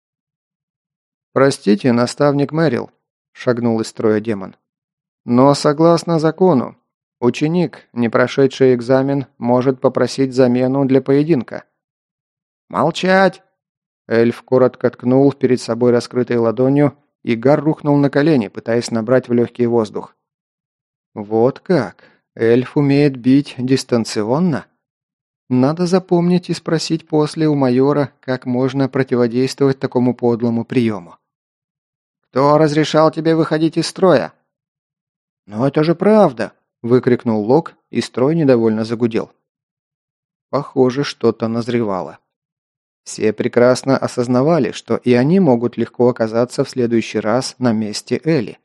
«Простите, наставник Мэрил», – шагнул из строя демон. «Но согласно закону, ученик, не прошедший экзамен, может попросить замену для поединка». «Молчать!» Эльф коротко ткнул перед собой раскрытой ладонью, и Гар рухнул на колени, пытаясь набрать в легкий воздух. «Вот как? Эльф умеет бить дистанционно? Надо запомнить и спросить после у майора, как можно противодействовать такому подлому приему». «Кто разрешал тебе выходить из строя?» «Но это же правда!» – выкрикнул Лок, и строй недовольно загудел. Похоже, что-то назревало. Все прекрасно осознавали, что и они могут легко оказаться в следующий раз на месте Элли.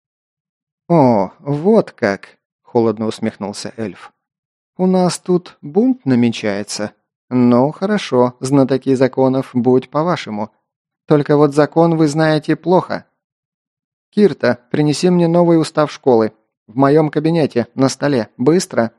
«О, вот как!» – холодно усмехнулся эльф. «У нас тут бунт намечается. Ну, хорошо, знатоки законов, будь по-вашему. Только вот закон вы знаете плохо. Кирта, принеси мне новый устав школы. В моем кабинете, на столе. Быстро!»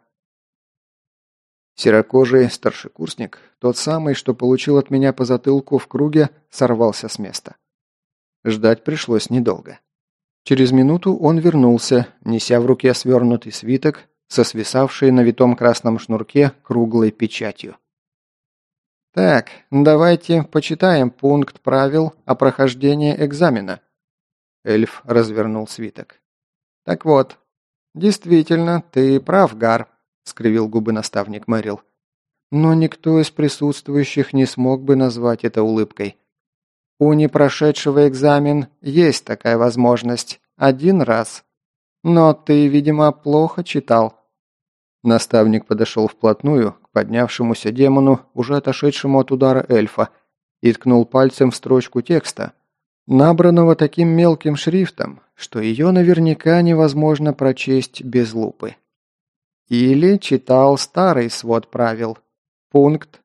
Серокожий старшекурсник, тот самый, что получил от меня по затылку в круге, сорвался с места. Ждать пришлось недолго. Через минуту он вернулся, неся в руке свернутый свиток со свисавшей на витом красном шнурке круглой печатью. «Так, давайте почитаем пункт правил о прохождении экзамена». Эльф развернул свиток. «Так вот, действительно, ты прав, Гар», — скривил губы наставник Мэрил. Но никто из присутствующих не смог бы назвать это улыбкой. У непрошедшего экзамен есть такая возможность. 1 раз. Но ты, видимо, плохо читал. Наставник подошел вплотную к поднявшемуся демону, уже отошедшему от удара эльфа, и ткнул пальцем в строчку текста, набранного таким мелким шрифтом, что ее наверняка невозможно прочесть без лупы. Или читал старый свод правил. Пункт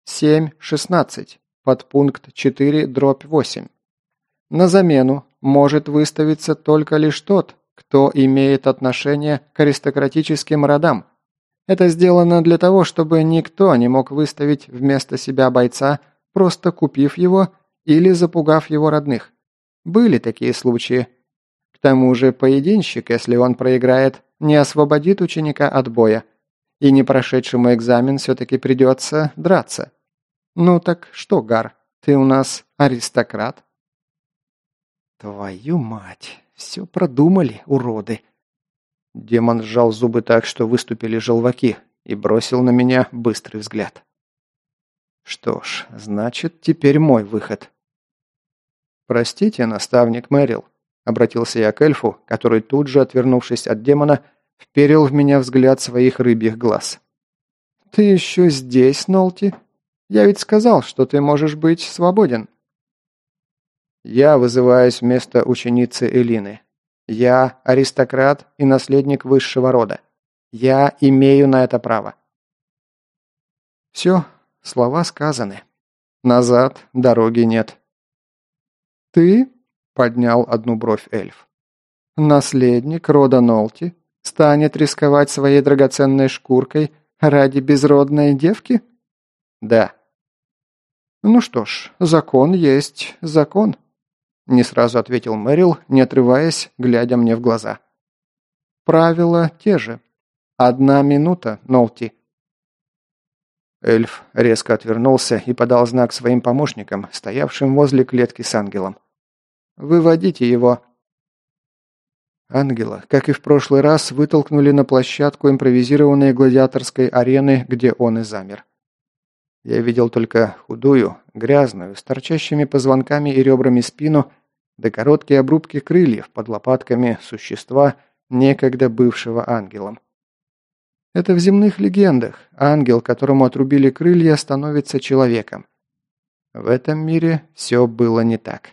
7.16, подпункт 4/8. На замену может выставиться только лишь тот, кто имеет отношение к аристократическим родам. Это сделано для того, чтобы никто не мог выставить вместо себя бойца, просто купив его или запугав его родных. Были такие случаи. К тому же поединщик, если он проиграет, не освободит ученика от боя. И не прошедшему экзамен все-таки придется драться. Ну так что, Гар, ты у нас аристократ? Твою мать, все продумали, уроды. Демон сжал зубы так, что выступили желваки, и бросил на меня быстрый взгляд. Что ж, значит, теперь мой выход. «Простите, наставник Мэрил», — обратился я к эльфу, который тут же, отвернувшись от демона, вперил в меня взгляд своих рыбьих глаз. «Ты еще здесь, Нолти? Я ведь сказал, что ты можешь быть свободен». «Я вызываюсь вместо ученицы Элины. Я аристократ и наследник высшего рода. Я имею на это право». Все, слова сказаны. Назад дороги нет. «Ты?» — поднял одну бровь эльф. «Наследник рода Нолти станет рисковать своей драгоценной шкуркой ради безродной девки?» «Да». «Ну что ж, закон есть закон», — не сразу ответил Мэрил, не отрываясь, глядя мне в глаза. «Правила те же. 1 минута, Нолти». Эльф резко отвернулся и подал знак своим помощникам, стоявшим возле клетки с ангелом. «Выводите его». Ангела, как и в прошлый раз, вытолкнули на площадку импровизированной гладиаторской арены, где он и замер. Я видел только худую, грязную, с торчащими позвонками и ребрами спину, да короткие обрубки крыльев под лопатками существа, некогда бывшего ангелом. Это в земных легендах. Ангел, которому отрубили крылья, становится человеком. В этом мире все было не так.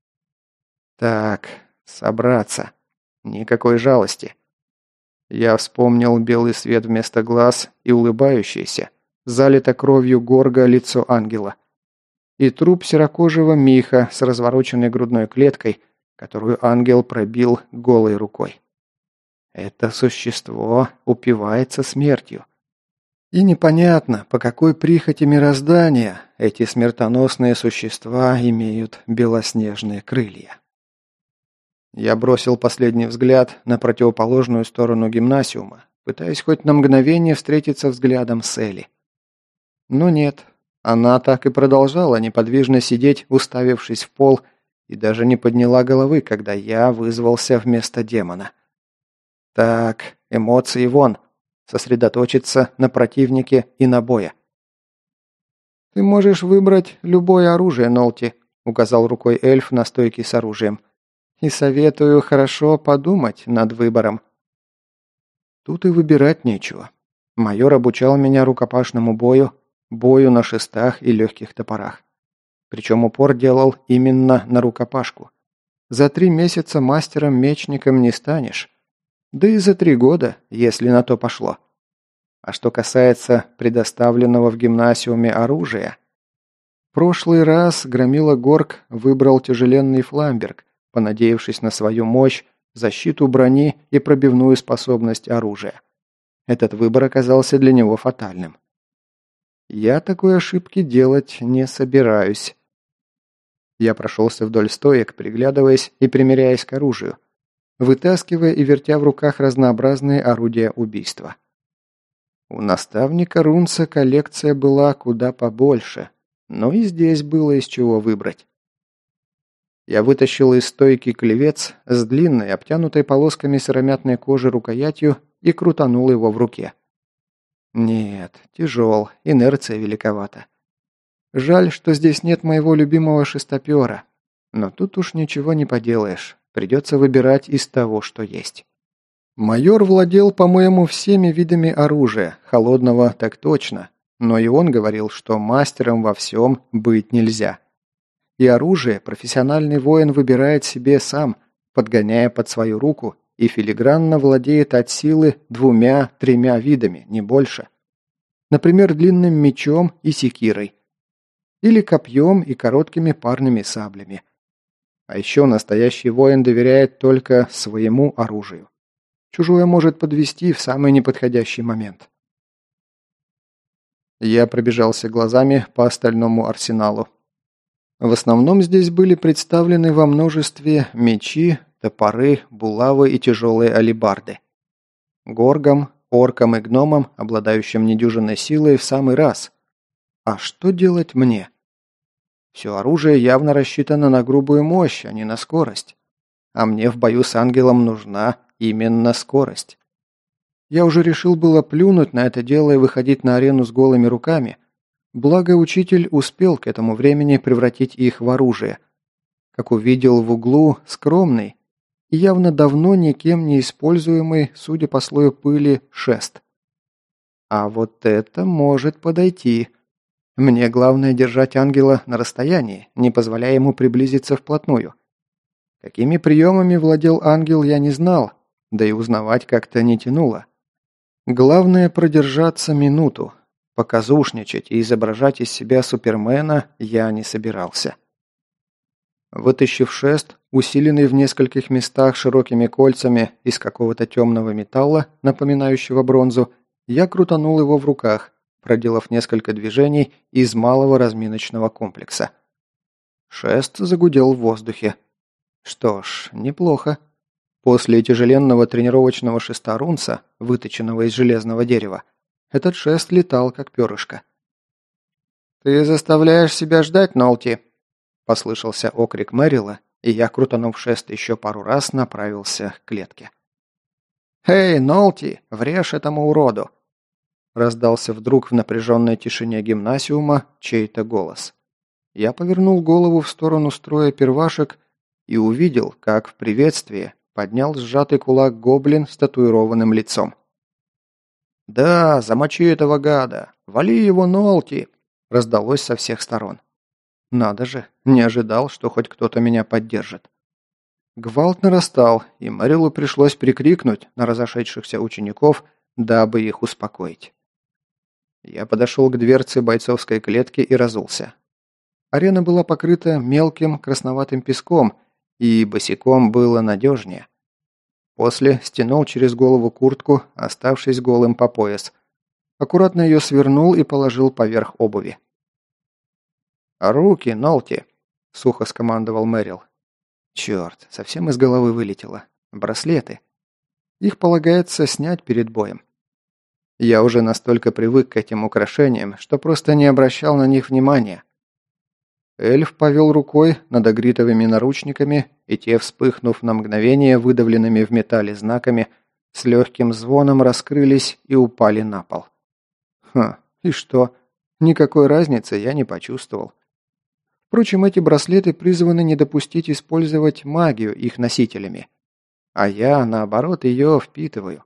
Так, собраться. Никакой жалости. Я вспомнил белый свет вместо глаз и улыбающееся, залито кровью горга лицо ангела. И труп серокожего Миха с развороченной грудной клеткой, которую ангел пробил голой рукой. Это существо упивается смертью. И непонятно, по какой прихоти мироздания эти смертоносные существа имеют белоснежные крылья. Я бросил последний взгляд на противоположную сторону гимнасиума, пытаясь хоть на мгновение встретиться взглядом с Элли. Но нет, она так и продолжала неподвижно сидеть, уставившись в пол, и даже не подняла головы, когда я вызвался вместо демона. Так, эмоции вон, сосредоточиться на противнике и на бое. «Ты можешь выбрать любое оружие, Нолти», — указал рукой эльф на стойки с оружием. «И советую хорошо подумать над выбором». Тут и выбирать нечего. Майор обучал меня рукопашному бою, бою на шестах и легких топорах. Причем упор делал именно на рукопашку. За 3 месяца мастером-мечником не станешь. Да и за 3 года, если на то пошло. А что касается предоставленного в гимнасиуме оружия, в прошлый раз громила Горг выбрал тяжеленный фламберг, понадеявшись на свою мощь, защиту брони и пробивную способность оружия. Этот выбор оказался для него фатальным. Я такой ошибки делать не собираюсь. Я прошелся вдоль стоек, приглядываясь и примеряясь к оружию, вытаскивая и вертя в руках разнообразные орудия убийства. У наставника Рунца коллекция была куда побольше, но и здесь было из чего выбрать. Я вытащил из стойки клевец с длинной, обтянутой полосками сыромятной кожи рукоятью и крутанул его в руке. Нет, тяжел, инерция великовата. Жаль, что здесь нет моего любимого шестопера, но тут уж ничего не поделаешь, придется выбирать из того, что есть. Майор владел, по-моему, всеми видами оружия, холодного так точно, но и он говорил, что мастером во всем быть нельзя. И оружие профессиональный воин выбирает себе сам, подгоняя под свою руку, и филигранно владеет от силы 2-3 видами, не больше. Например, длинным мечом и секирой. Или копьем и короткими парными саблями. А еще настоящий воин доверяет только своему оружию. Чужое может подвести в самый неподходящий момент. Я пробежался глазами по остальному арсеналу. В основном здесь были представлены во множестве мечи, топоры, булавы и тяжелые алебарды. Горгам, оркам и гномам, обладающим недюжинной силой, в самый раз. А что делать мне? Все оружие явно рассчитано на грубую мощь, а не на скорость. А мне в бою с ангелом нужна именно скорость. Я уже решил было плюнуть на это дело и выходить на арену с голыми руками, благо учитель успел к этому времени превратить их в оружие. как увидел в углу скромный и явно давно никем не используемый, судя по слою пыли, шест. А вот это может подойти. Мне главное держать ангела на расстоянии, не позволяя ему приблизиться вплотную. Какими приемами владел ангел, я не знал, да и узнавать как-то не тянуло. Главное продержаться минуту. Показушничать и изображать из себя Супермена я не собирался. Вытащив шест, усиленный в нескольких местах широкими кольцами из какого-то темного металла, напоминающего бронзу, я крутанул его в руках, проделав несколько движений из малого разминочного комплекса. Шест загудел в воздухе. Что ж, неплохо. После тяжеленного тренировочного шеста рунца, выточенного из железного дерева, этот шест летал, как перышко. «Ты заставляешь себя ждать, Нолти!» – послышался окрик Мэрила, и я, крутанув шест еще пару раз, направился к клетке. «Эй, Нолти, врежь этому уроду!» Раздался вдруг в напряженной тишине гимнасиума чей-то голос. Я повернул голову в сторону строя первашек и увидел, как в приветствии поднял сжатый кулак гоблин с татуированным лицом. «Да, замочи этого гада! Вали его, Нолти!» раздалось со всех сторон. Надо же, не ожидал, что хоть кто-то меня поддержит. Гвалт нарастал, и Мэрилу пришлось прикрикнуть на разошедшихся учеников, дабы их успокоить. Я подошел к дверце бойцовской клетки и разулся. Арена была покрыта мелким красноватым песком, и босиком было надежнее. После стянул через голову куртку, оставшись голым по пояс. Аккуратно ее свернул и положил поверх обуви. «Руки, Нолти!» – сухо скомандовал Мэрил. «Черт, совсем из головы вылетело. Браслеты. Их полагается снять перед боем. Я уже настолько привык к этим украшениям, что просто не обращал на них внимания. Эльф повел рукой над агритовыми наручниками, и те, вспыхнув на мгновение выдавленными в металле знаками, с легким звоном раскрылись и упали на пол. И что? Никакой разницы я не почувствовал. Впрочем, эти браслеты призваны не допустить использовать магию их носителями. А я, наоборот, ее впитываю.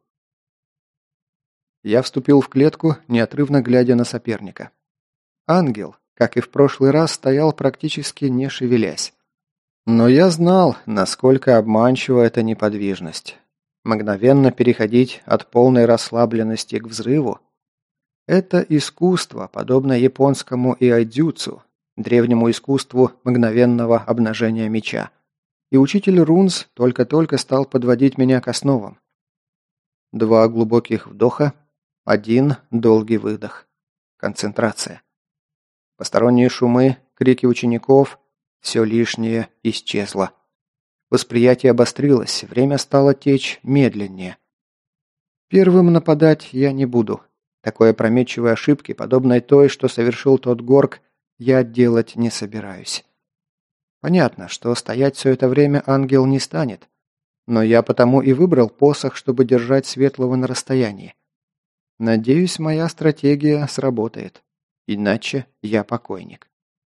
Я вступил в клетку, неотрывно глядя на соперника. Ангел, как и в прошлый раз, стоял практически не шевелясь. Но я знал, насколько обманчива эта неподвижность. Мгновенно переходить от полной расслабленности к взрыву – это искусство, подобно японскому иайдзюцу, древнему искусству мгновенного обнажения меча. И учитель Рунс только-только стал подводить меня к основам. 2 глубоких вдоха, 1 долгий выдох. Концентрация. Посторонние шумы, крики учеников – все лишнее исчезло. Восприятие обострилось, время стало течь медленнее. Первым нападать я не буду. Такой опрометчивой ошибки, подобной той, что совершил тот Горг, я делать не собираюсь. Понятно, что стоять все это время ангел не станет. Но я потому и выбрал посох, чтобы держать Светлого на расстоянии. Надеюсь, моя стратегия сработает. Иначе я покойник.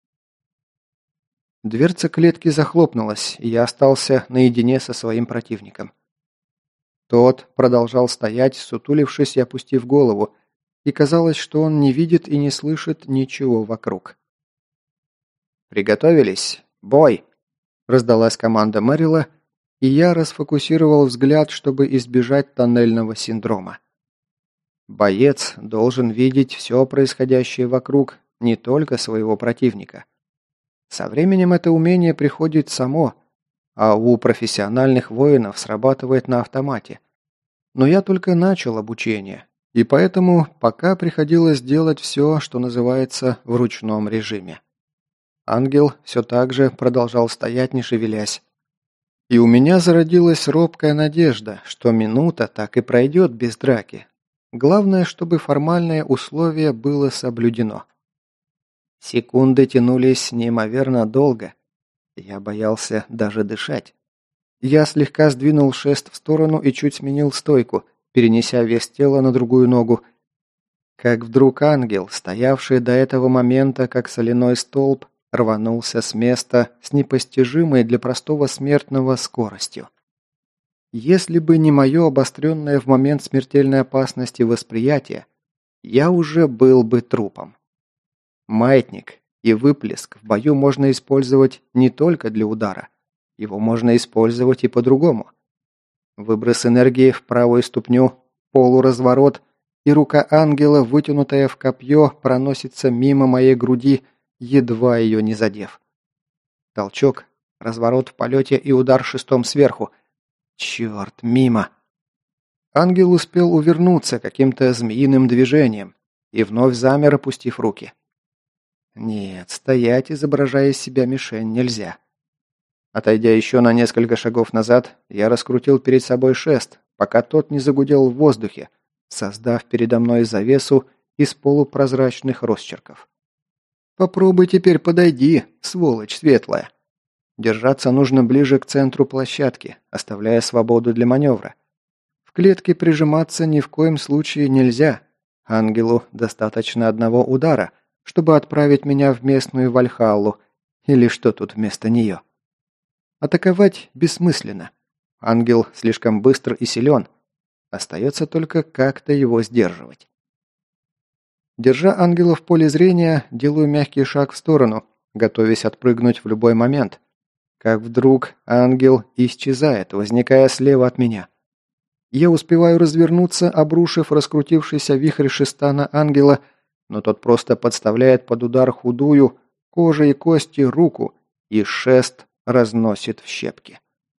Дверца клетки захлопнулась, и я остался наедине со своим противником. Тот продолжал стоять, сутулившись и опустив голову, и казалось, что он не видит и не слышит ничего вокруг. «Приготовились! Бой!» – раздалась команда Мэрила, и я расфокусировал взгляд, чтобы избежать тоннельного синдрома. Боец должен видеть все происходящее вокруг, не только своего противника. Со временем это умение приходит само, а у профессиональных воинов срабатывает на автомате. Но я только начал обучение, и поэтому пока приходилось делать все, что называется, в ручном режиме. Ангел все так же продолжал стоять, не шевелясь. И у меня зародилась робкая надежда, что минута так и пройдет без драки. Главное, чтобы формальное условие было соблюдено. Секунды тянулись неимоверно долго. Я боялся даже дышать. Я слегка сдвинул шест в сторону и чуть сменил стойку, перенеся вес тела на другую ногу. Как вдруг ангел, стоявший до этого момента как соляной столб, рванулся с места с непостижимой для простого смертного скоростью. Если бы не мое обостренное в момент смертельной опасности восприятие, я уже был бы трупом. Маятник и выплеск в бою можно использовать не только для удара. Его можно использовать и по-другому. Выброс энергии в правую ступню, полуразворот, и рука ангела, вытянутая в копье, проносится мимо моей груди, едва ее не задев. Толчок, разворот в полете и удар шестом сверху. Черт, мимо. Ангел успел увернуться каким-то змеиным движением и вновь замер, опустив руки. Нет, стоять, изображая из себя мишень, нельзя. Отойдя еще на несколько шагов назад, я раскрутил перед собой шест, пока тот не загудел в воздухе, создав передо мной завесу из полупрозрачных росчерков. «Попробуй теперь подойди, сволочь светлая». Держаться нужно ближе к центру площадки, оставляя свободу для маневра. В клетке прижиматься ни в коем случае нельзя. Ангелу достаточно одного удара, чтобы отправить меня в местную Вальхаллу, или что тут вместо нее. Атаковать бессмысленно. Ангел слишком быстр и силен. Остается только как-то его сдерживать. Держа ангела в поле зрения, делаю мягкий шаг в сторону, готовясь отпрыгнуть в любой момент. Как вдруг ангел исчезает, возникая слева от меня. Я успеваю развернуться, обрушив раскрутившийся вихрь шеста на ангела, но тот просто подставляет под удар худую, кожа и кости руку, и шест разносит в щепки.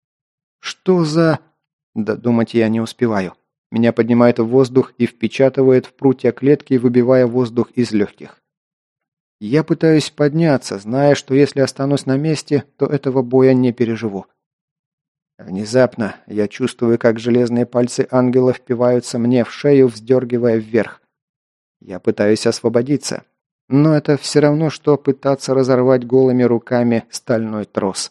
Что за... Додумать я не успеваю. Меня поднимает в воздух и впечатывает в прутья клетки, выбивая воздух из легких. Я пытаюсь подняться, зная, что если останусь на месте, то этого боя не переживу. Внезапно я чувствую, как железные пальцы ангела впиваются мне в шею, вздергивая вверх. Я пытаюсь освободиться, но это все равно, что пытаться разорвать голыми руками стальной трос.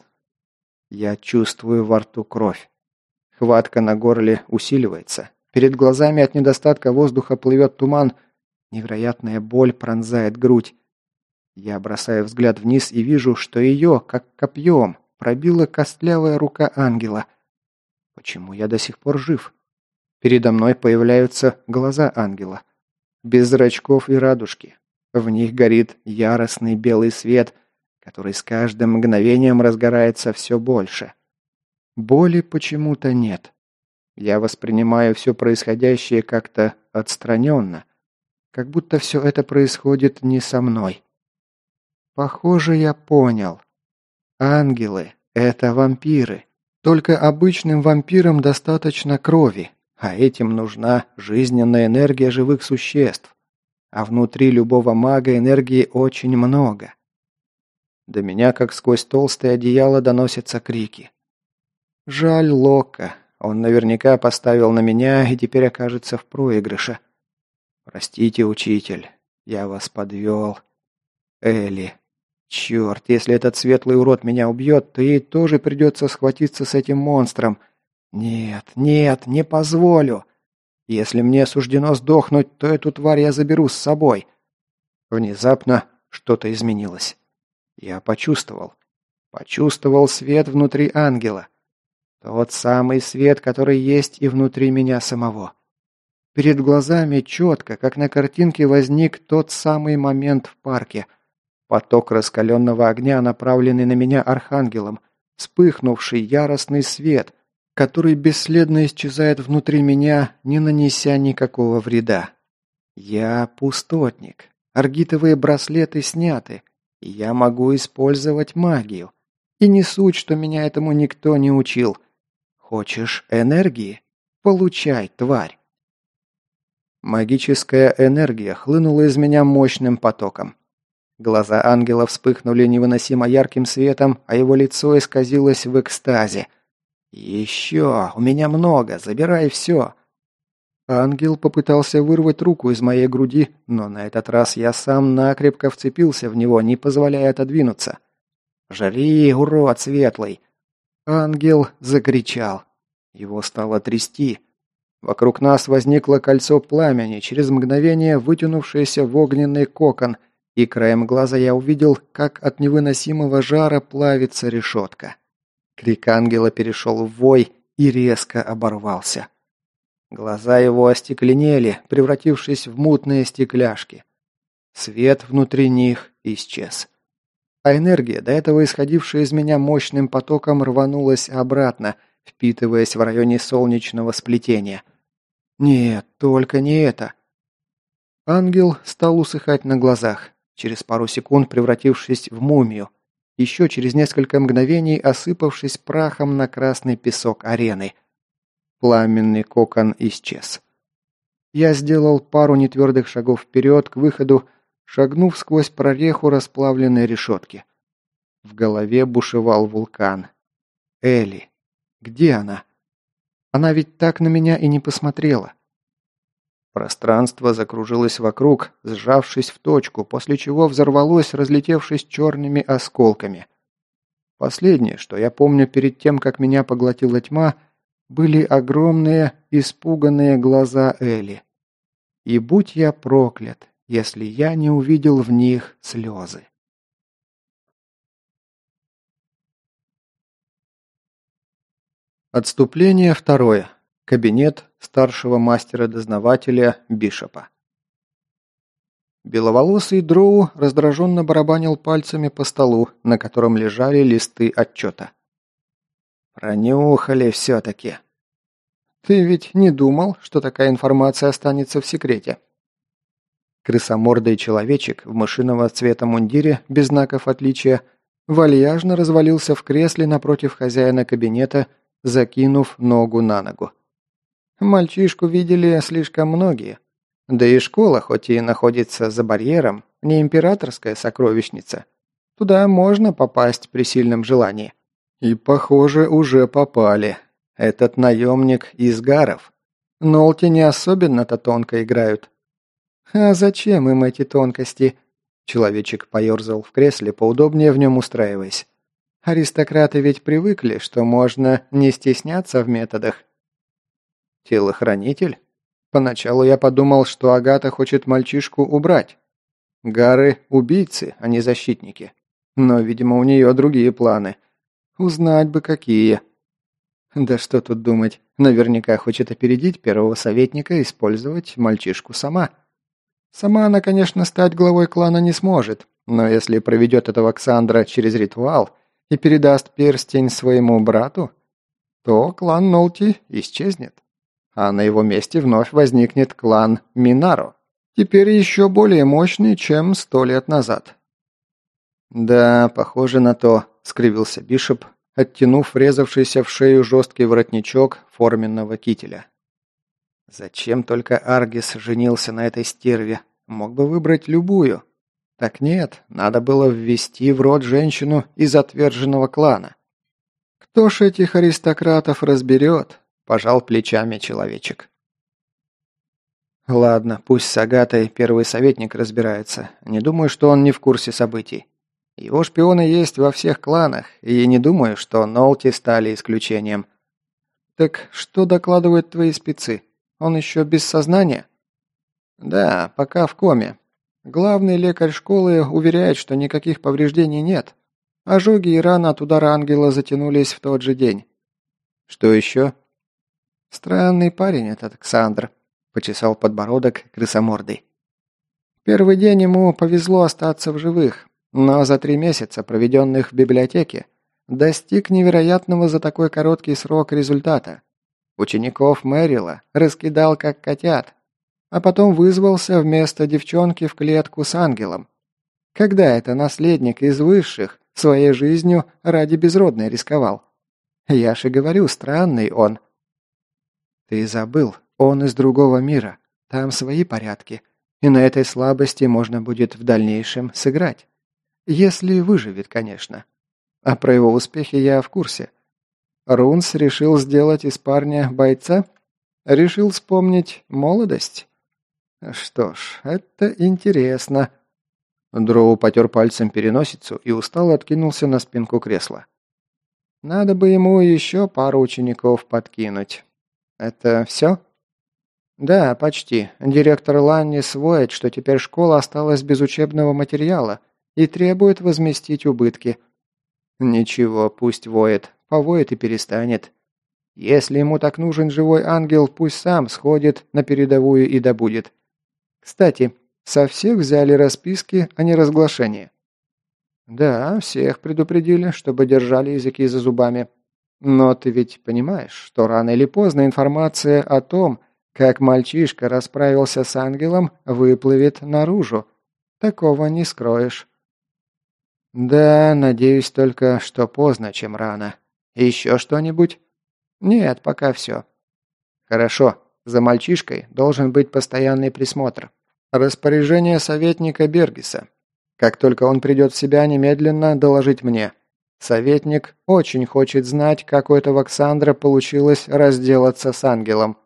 Я чувствую во рту кровь. Хватка на горле усиливается. Перед глазами от недостатка воздуха плывет туман. Невероятная боль пронзает грудь. Я бросаю взгляд вниз и вижу, что ее, как копьем, пробила костлявая рука ангела. Почему я до сих пор жив? Передо мной появляются глаза ангела. Без зрачков и радужки. В них горит яростный белый свет, который с каждым мгновением разгорается все больше. Боли почему-то нет. Я воспринимаю все происходящее как-то отстраненно, как будто все это происходит не со мной. Похоже, я понял. Ангелы – это вампиры. Только обычным вампирам достаточно крови, а этим нужна жизненная энергия живых существ. А внутри любого мага энергии очень много. До меня, как сквозь толстое одеяло, доносятся крики. Жаль Лока. Он наверняка поставил на меня и теперь окажется в проигрыше. Простите, учитель, я вас подвел. Элли. Черт, если этот светлый урод меня убьет, то ей тоже придется схватиться с этим монстром. Нет, нет, не позволю. Если мне суждено сдохнуть, то эту тварь я заберу с собой. Внезапно что-то изменилось. Я почувствовал. Почувствовал свет внутри ангела. Тот самый свет, который есть и внутри меня самого. Перед глазами четко, как на картинке, возник тот самый момент в парке. Поток раскаленного огня, направленный на меня архангелом, вспыхнувший яростный свет, который бесследно исчезает внутри меня, не нанеся никакого вреда. Я пустотник. Аргитовые браслеты сняты, и я могу использовать магию. И не суть, что меня этому никто не учил. Хочешь энергии? Получай, тварь. Магическая энергия хлынула из меня мощным потоком. Глаза ангела вспыхнули невыносимо ярким светом, а его лицо исказилось в экстазе. «Еще! У меня много! Забирай все!» Ангел попытался вырвать руку из моей груди, но на этот раз я сам накрепко вцепился в него, не позволяя отодвинуться. «Жри, урод светлый!» Ангел закричал. Его стало трясти. Вокруг нас возникло кольцо пламени, через мгновение вытянувшееся в огненный кокон, и краем глаза я увидел, как от невыносимого жара плавится решетка. Крик ангела перешел в вой и резко оборвался. Глаза его остекленели, превратившись в мутные стекляшки. Свет внутри них исчез. А энергия, до этого исходившая из меня мощным потоком, рванулась обратно, впитываясь в районе солнечного сплетения. Нет, только не это. Ангел стал усыхать на глазах, через пару секунд превратившись в мумию, еще через несколько мгновений осыпавшись прахом на красный песок арены. Пламенный кокон исчез. Я сделал пару нетвердых шагов вперед к выходу, шагнув сквозь прореху расплавленной решетки. В голове бушевал вулкан. Элли. Где она? Она ведь так на меня и не посмотрела. Пространство закружилось вокруг, сжавшись в точку, после чего взорвалось, разлетевшись черными осколками. Последнее, что я помню перед тем, как меня поглотила тьма, были огромные, испуганные глаза Элли. И будь я проклят, если я не увидел в них слезы. Отступление второе. Кабинет старшего мастера-дознавателя Бишопа. Беловолосый дроу раздраженно барабанил пальцами по столу, на котором лежали листы отчета. «Пронюхали все-таки». «Ты ведь не думал, что такая информация останется в секрете?» Крысомордый человечек в мышиного цвета мундире, без знаков отличия, вальяжно развалился в кресле напротив хозяина кабинета, закинув ногу на ногу. Мальчишку видели слишком многие. Да и школа, хоть и находится за барьером, не императорская сокровищница. Туда можно попасть при сильном желании. И, похоже, уже попали. Этот наемник из гаров. Нолти не особенно-то тонко играют. А зачем им эти тонкости? Человечек поерзал в кресле, поудобнее в нем устраиваясь. Аристократы ведь привыкли, что можно не стесняться в методах. Телохранитель? Поначалу я подумал, что Агата хочет мальчишку убрать. Гары – убийцы, а не защитники. Но, видимо, у нее другие планы. Узнать бы какие. Да что тут думать. Наверняка хочет опередить первого советника и использовать мальчишку сама. Сама она, конечно, стать главой клана не сможет, но если проведет этого Ксандра через ритуал и передаст перстень своему брату, то клан Нолти исчезнет. А на его месте вновь возникнет клан Минаро, теперь еще более мощный, чем 100 лет назад. «Да, похоже на то», — скривился Бишоп, оттянув врезавшийся в шею жесткий воротничок форменного кителя. «Зачем только Аргис женился на этой стерве? Мог бы выбрать любую. Так нет, надо было ввести в род женщину из отверженного клана. Кто ж этих аристократов разберет?» – пожал плечами человечек. «Ладно, пусть с Агатой первый советник разбирается. Не думаю, что он не в курсе событий. Его шпионы есть во всех кланах, и не думаю, что Нолти стали исключением. Так что докладывают твои спецы? Он еще без сознания?» «Да, пока в коме. Главный лекарь школы уверяет, что никаких повреждений нет. Ожоги и раны от удара ангела затянулись в тот же день. Что еще?» «Странный парень этот Ксандр», – почесал подбородок крысомордый. «Первый день ему повезло остаться в живых, но за 3 месяца, проведенных в библиотеке, достиг невероятного за такой короткий срок результата. Учеников Мэрила раскидал как котят, а потом вызвался вместо девчонки в клетку с ангелом. Когда это наследник из высших своей жизнью ради безродной рисковал? Я же говорю, странный он». «Ты забыл, он из другого мира, там свои порядки, и на этой слабости можно будет в дальнейшем сыграть. Если выживет, конечно. А про его успехи я в курсе. Рунс решил сделать из парня бойца? Решил вспомнить молодость? Что ж, это интересно». Дроу потер пальцем переносицу и устало откинулся на спинку кресла. «Надо бы ему еще пару учеников подкинуть. Это все?» Да, почти. Директор Ланни своет, что теперь школа осталась без учебного материала и требует возместить убытки. Ничего, пусть воет. Повоет и перестанет. Если ему так нужен живой ангел, пусть сам сходит на передовую и добудет. Кстати, со всех взяли расписки о неразглашении. Да, всех предупредили, чтобы держали языки за зубами. Но ты ведь понимаешь, что рано или поздно информация о том, как мальчишка расправился с ангелом, выплывет наружу. Такого не скроешь. Да, надеюсь только, что поздно, чем рано. Еще что-нибудь? Нет, пока все. Хорошо. За мальчишкой должен быть постоянный присмотр. Распоряжение советника Бергиса. Как только он придет в себя, немедленно доложить мне. Советник очень хочет знать, как у этого Ксандра получилось разделаться с ангелом.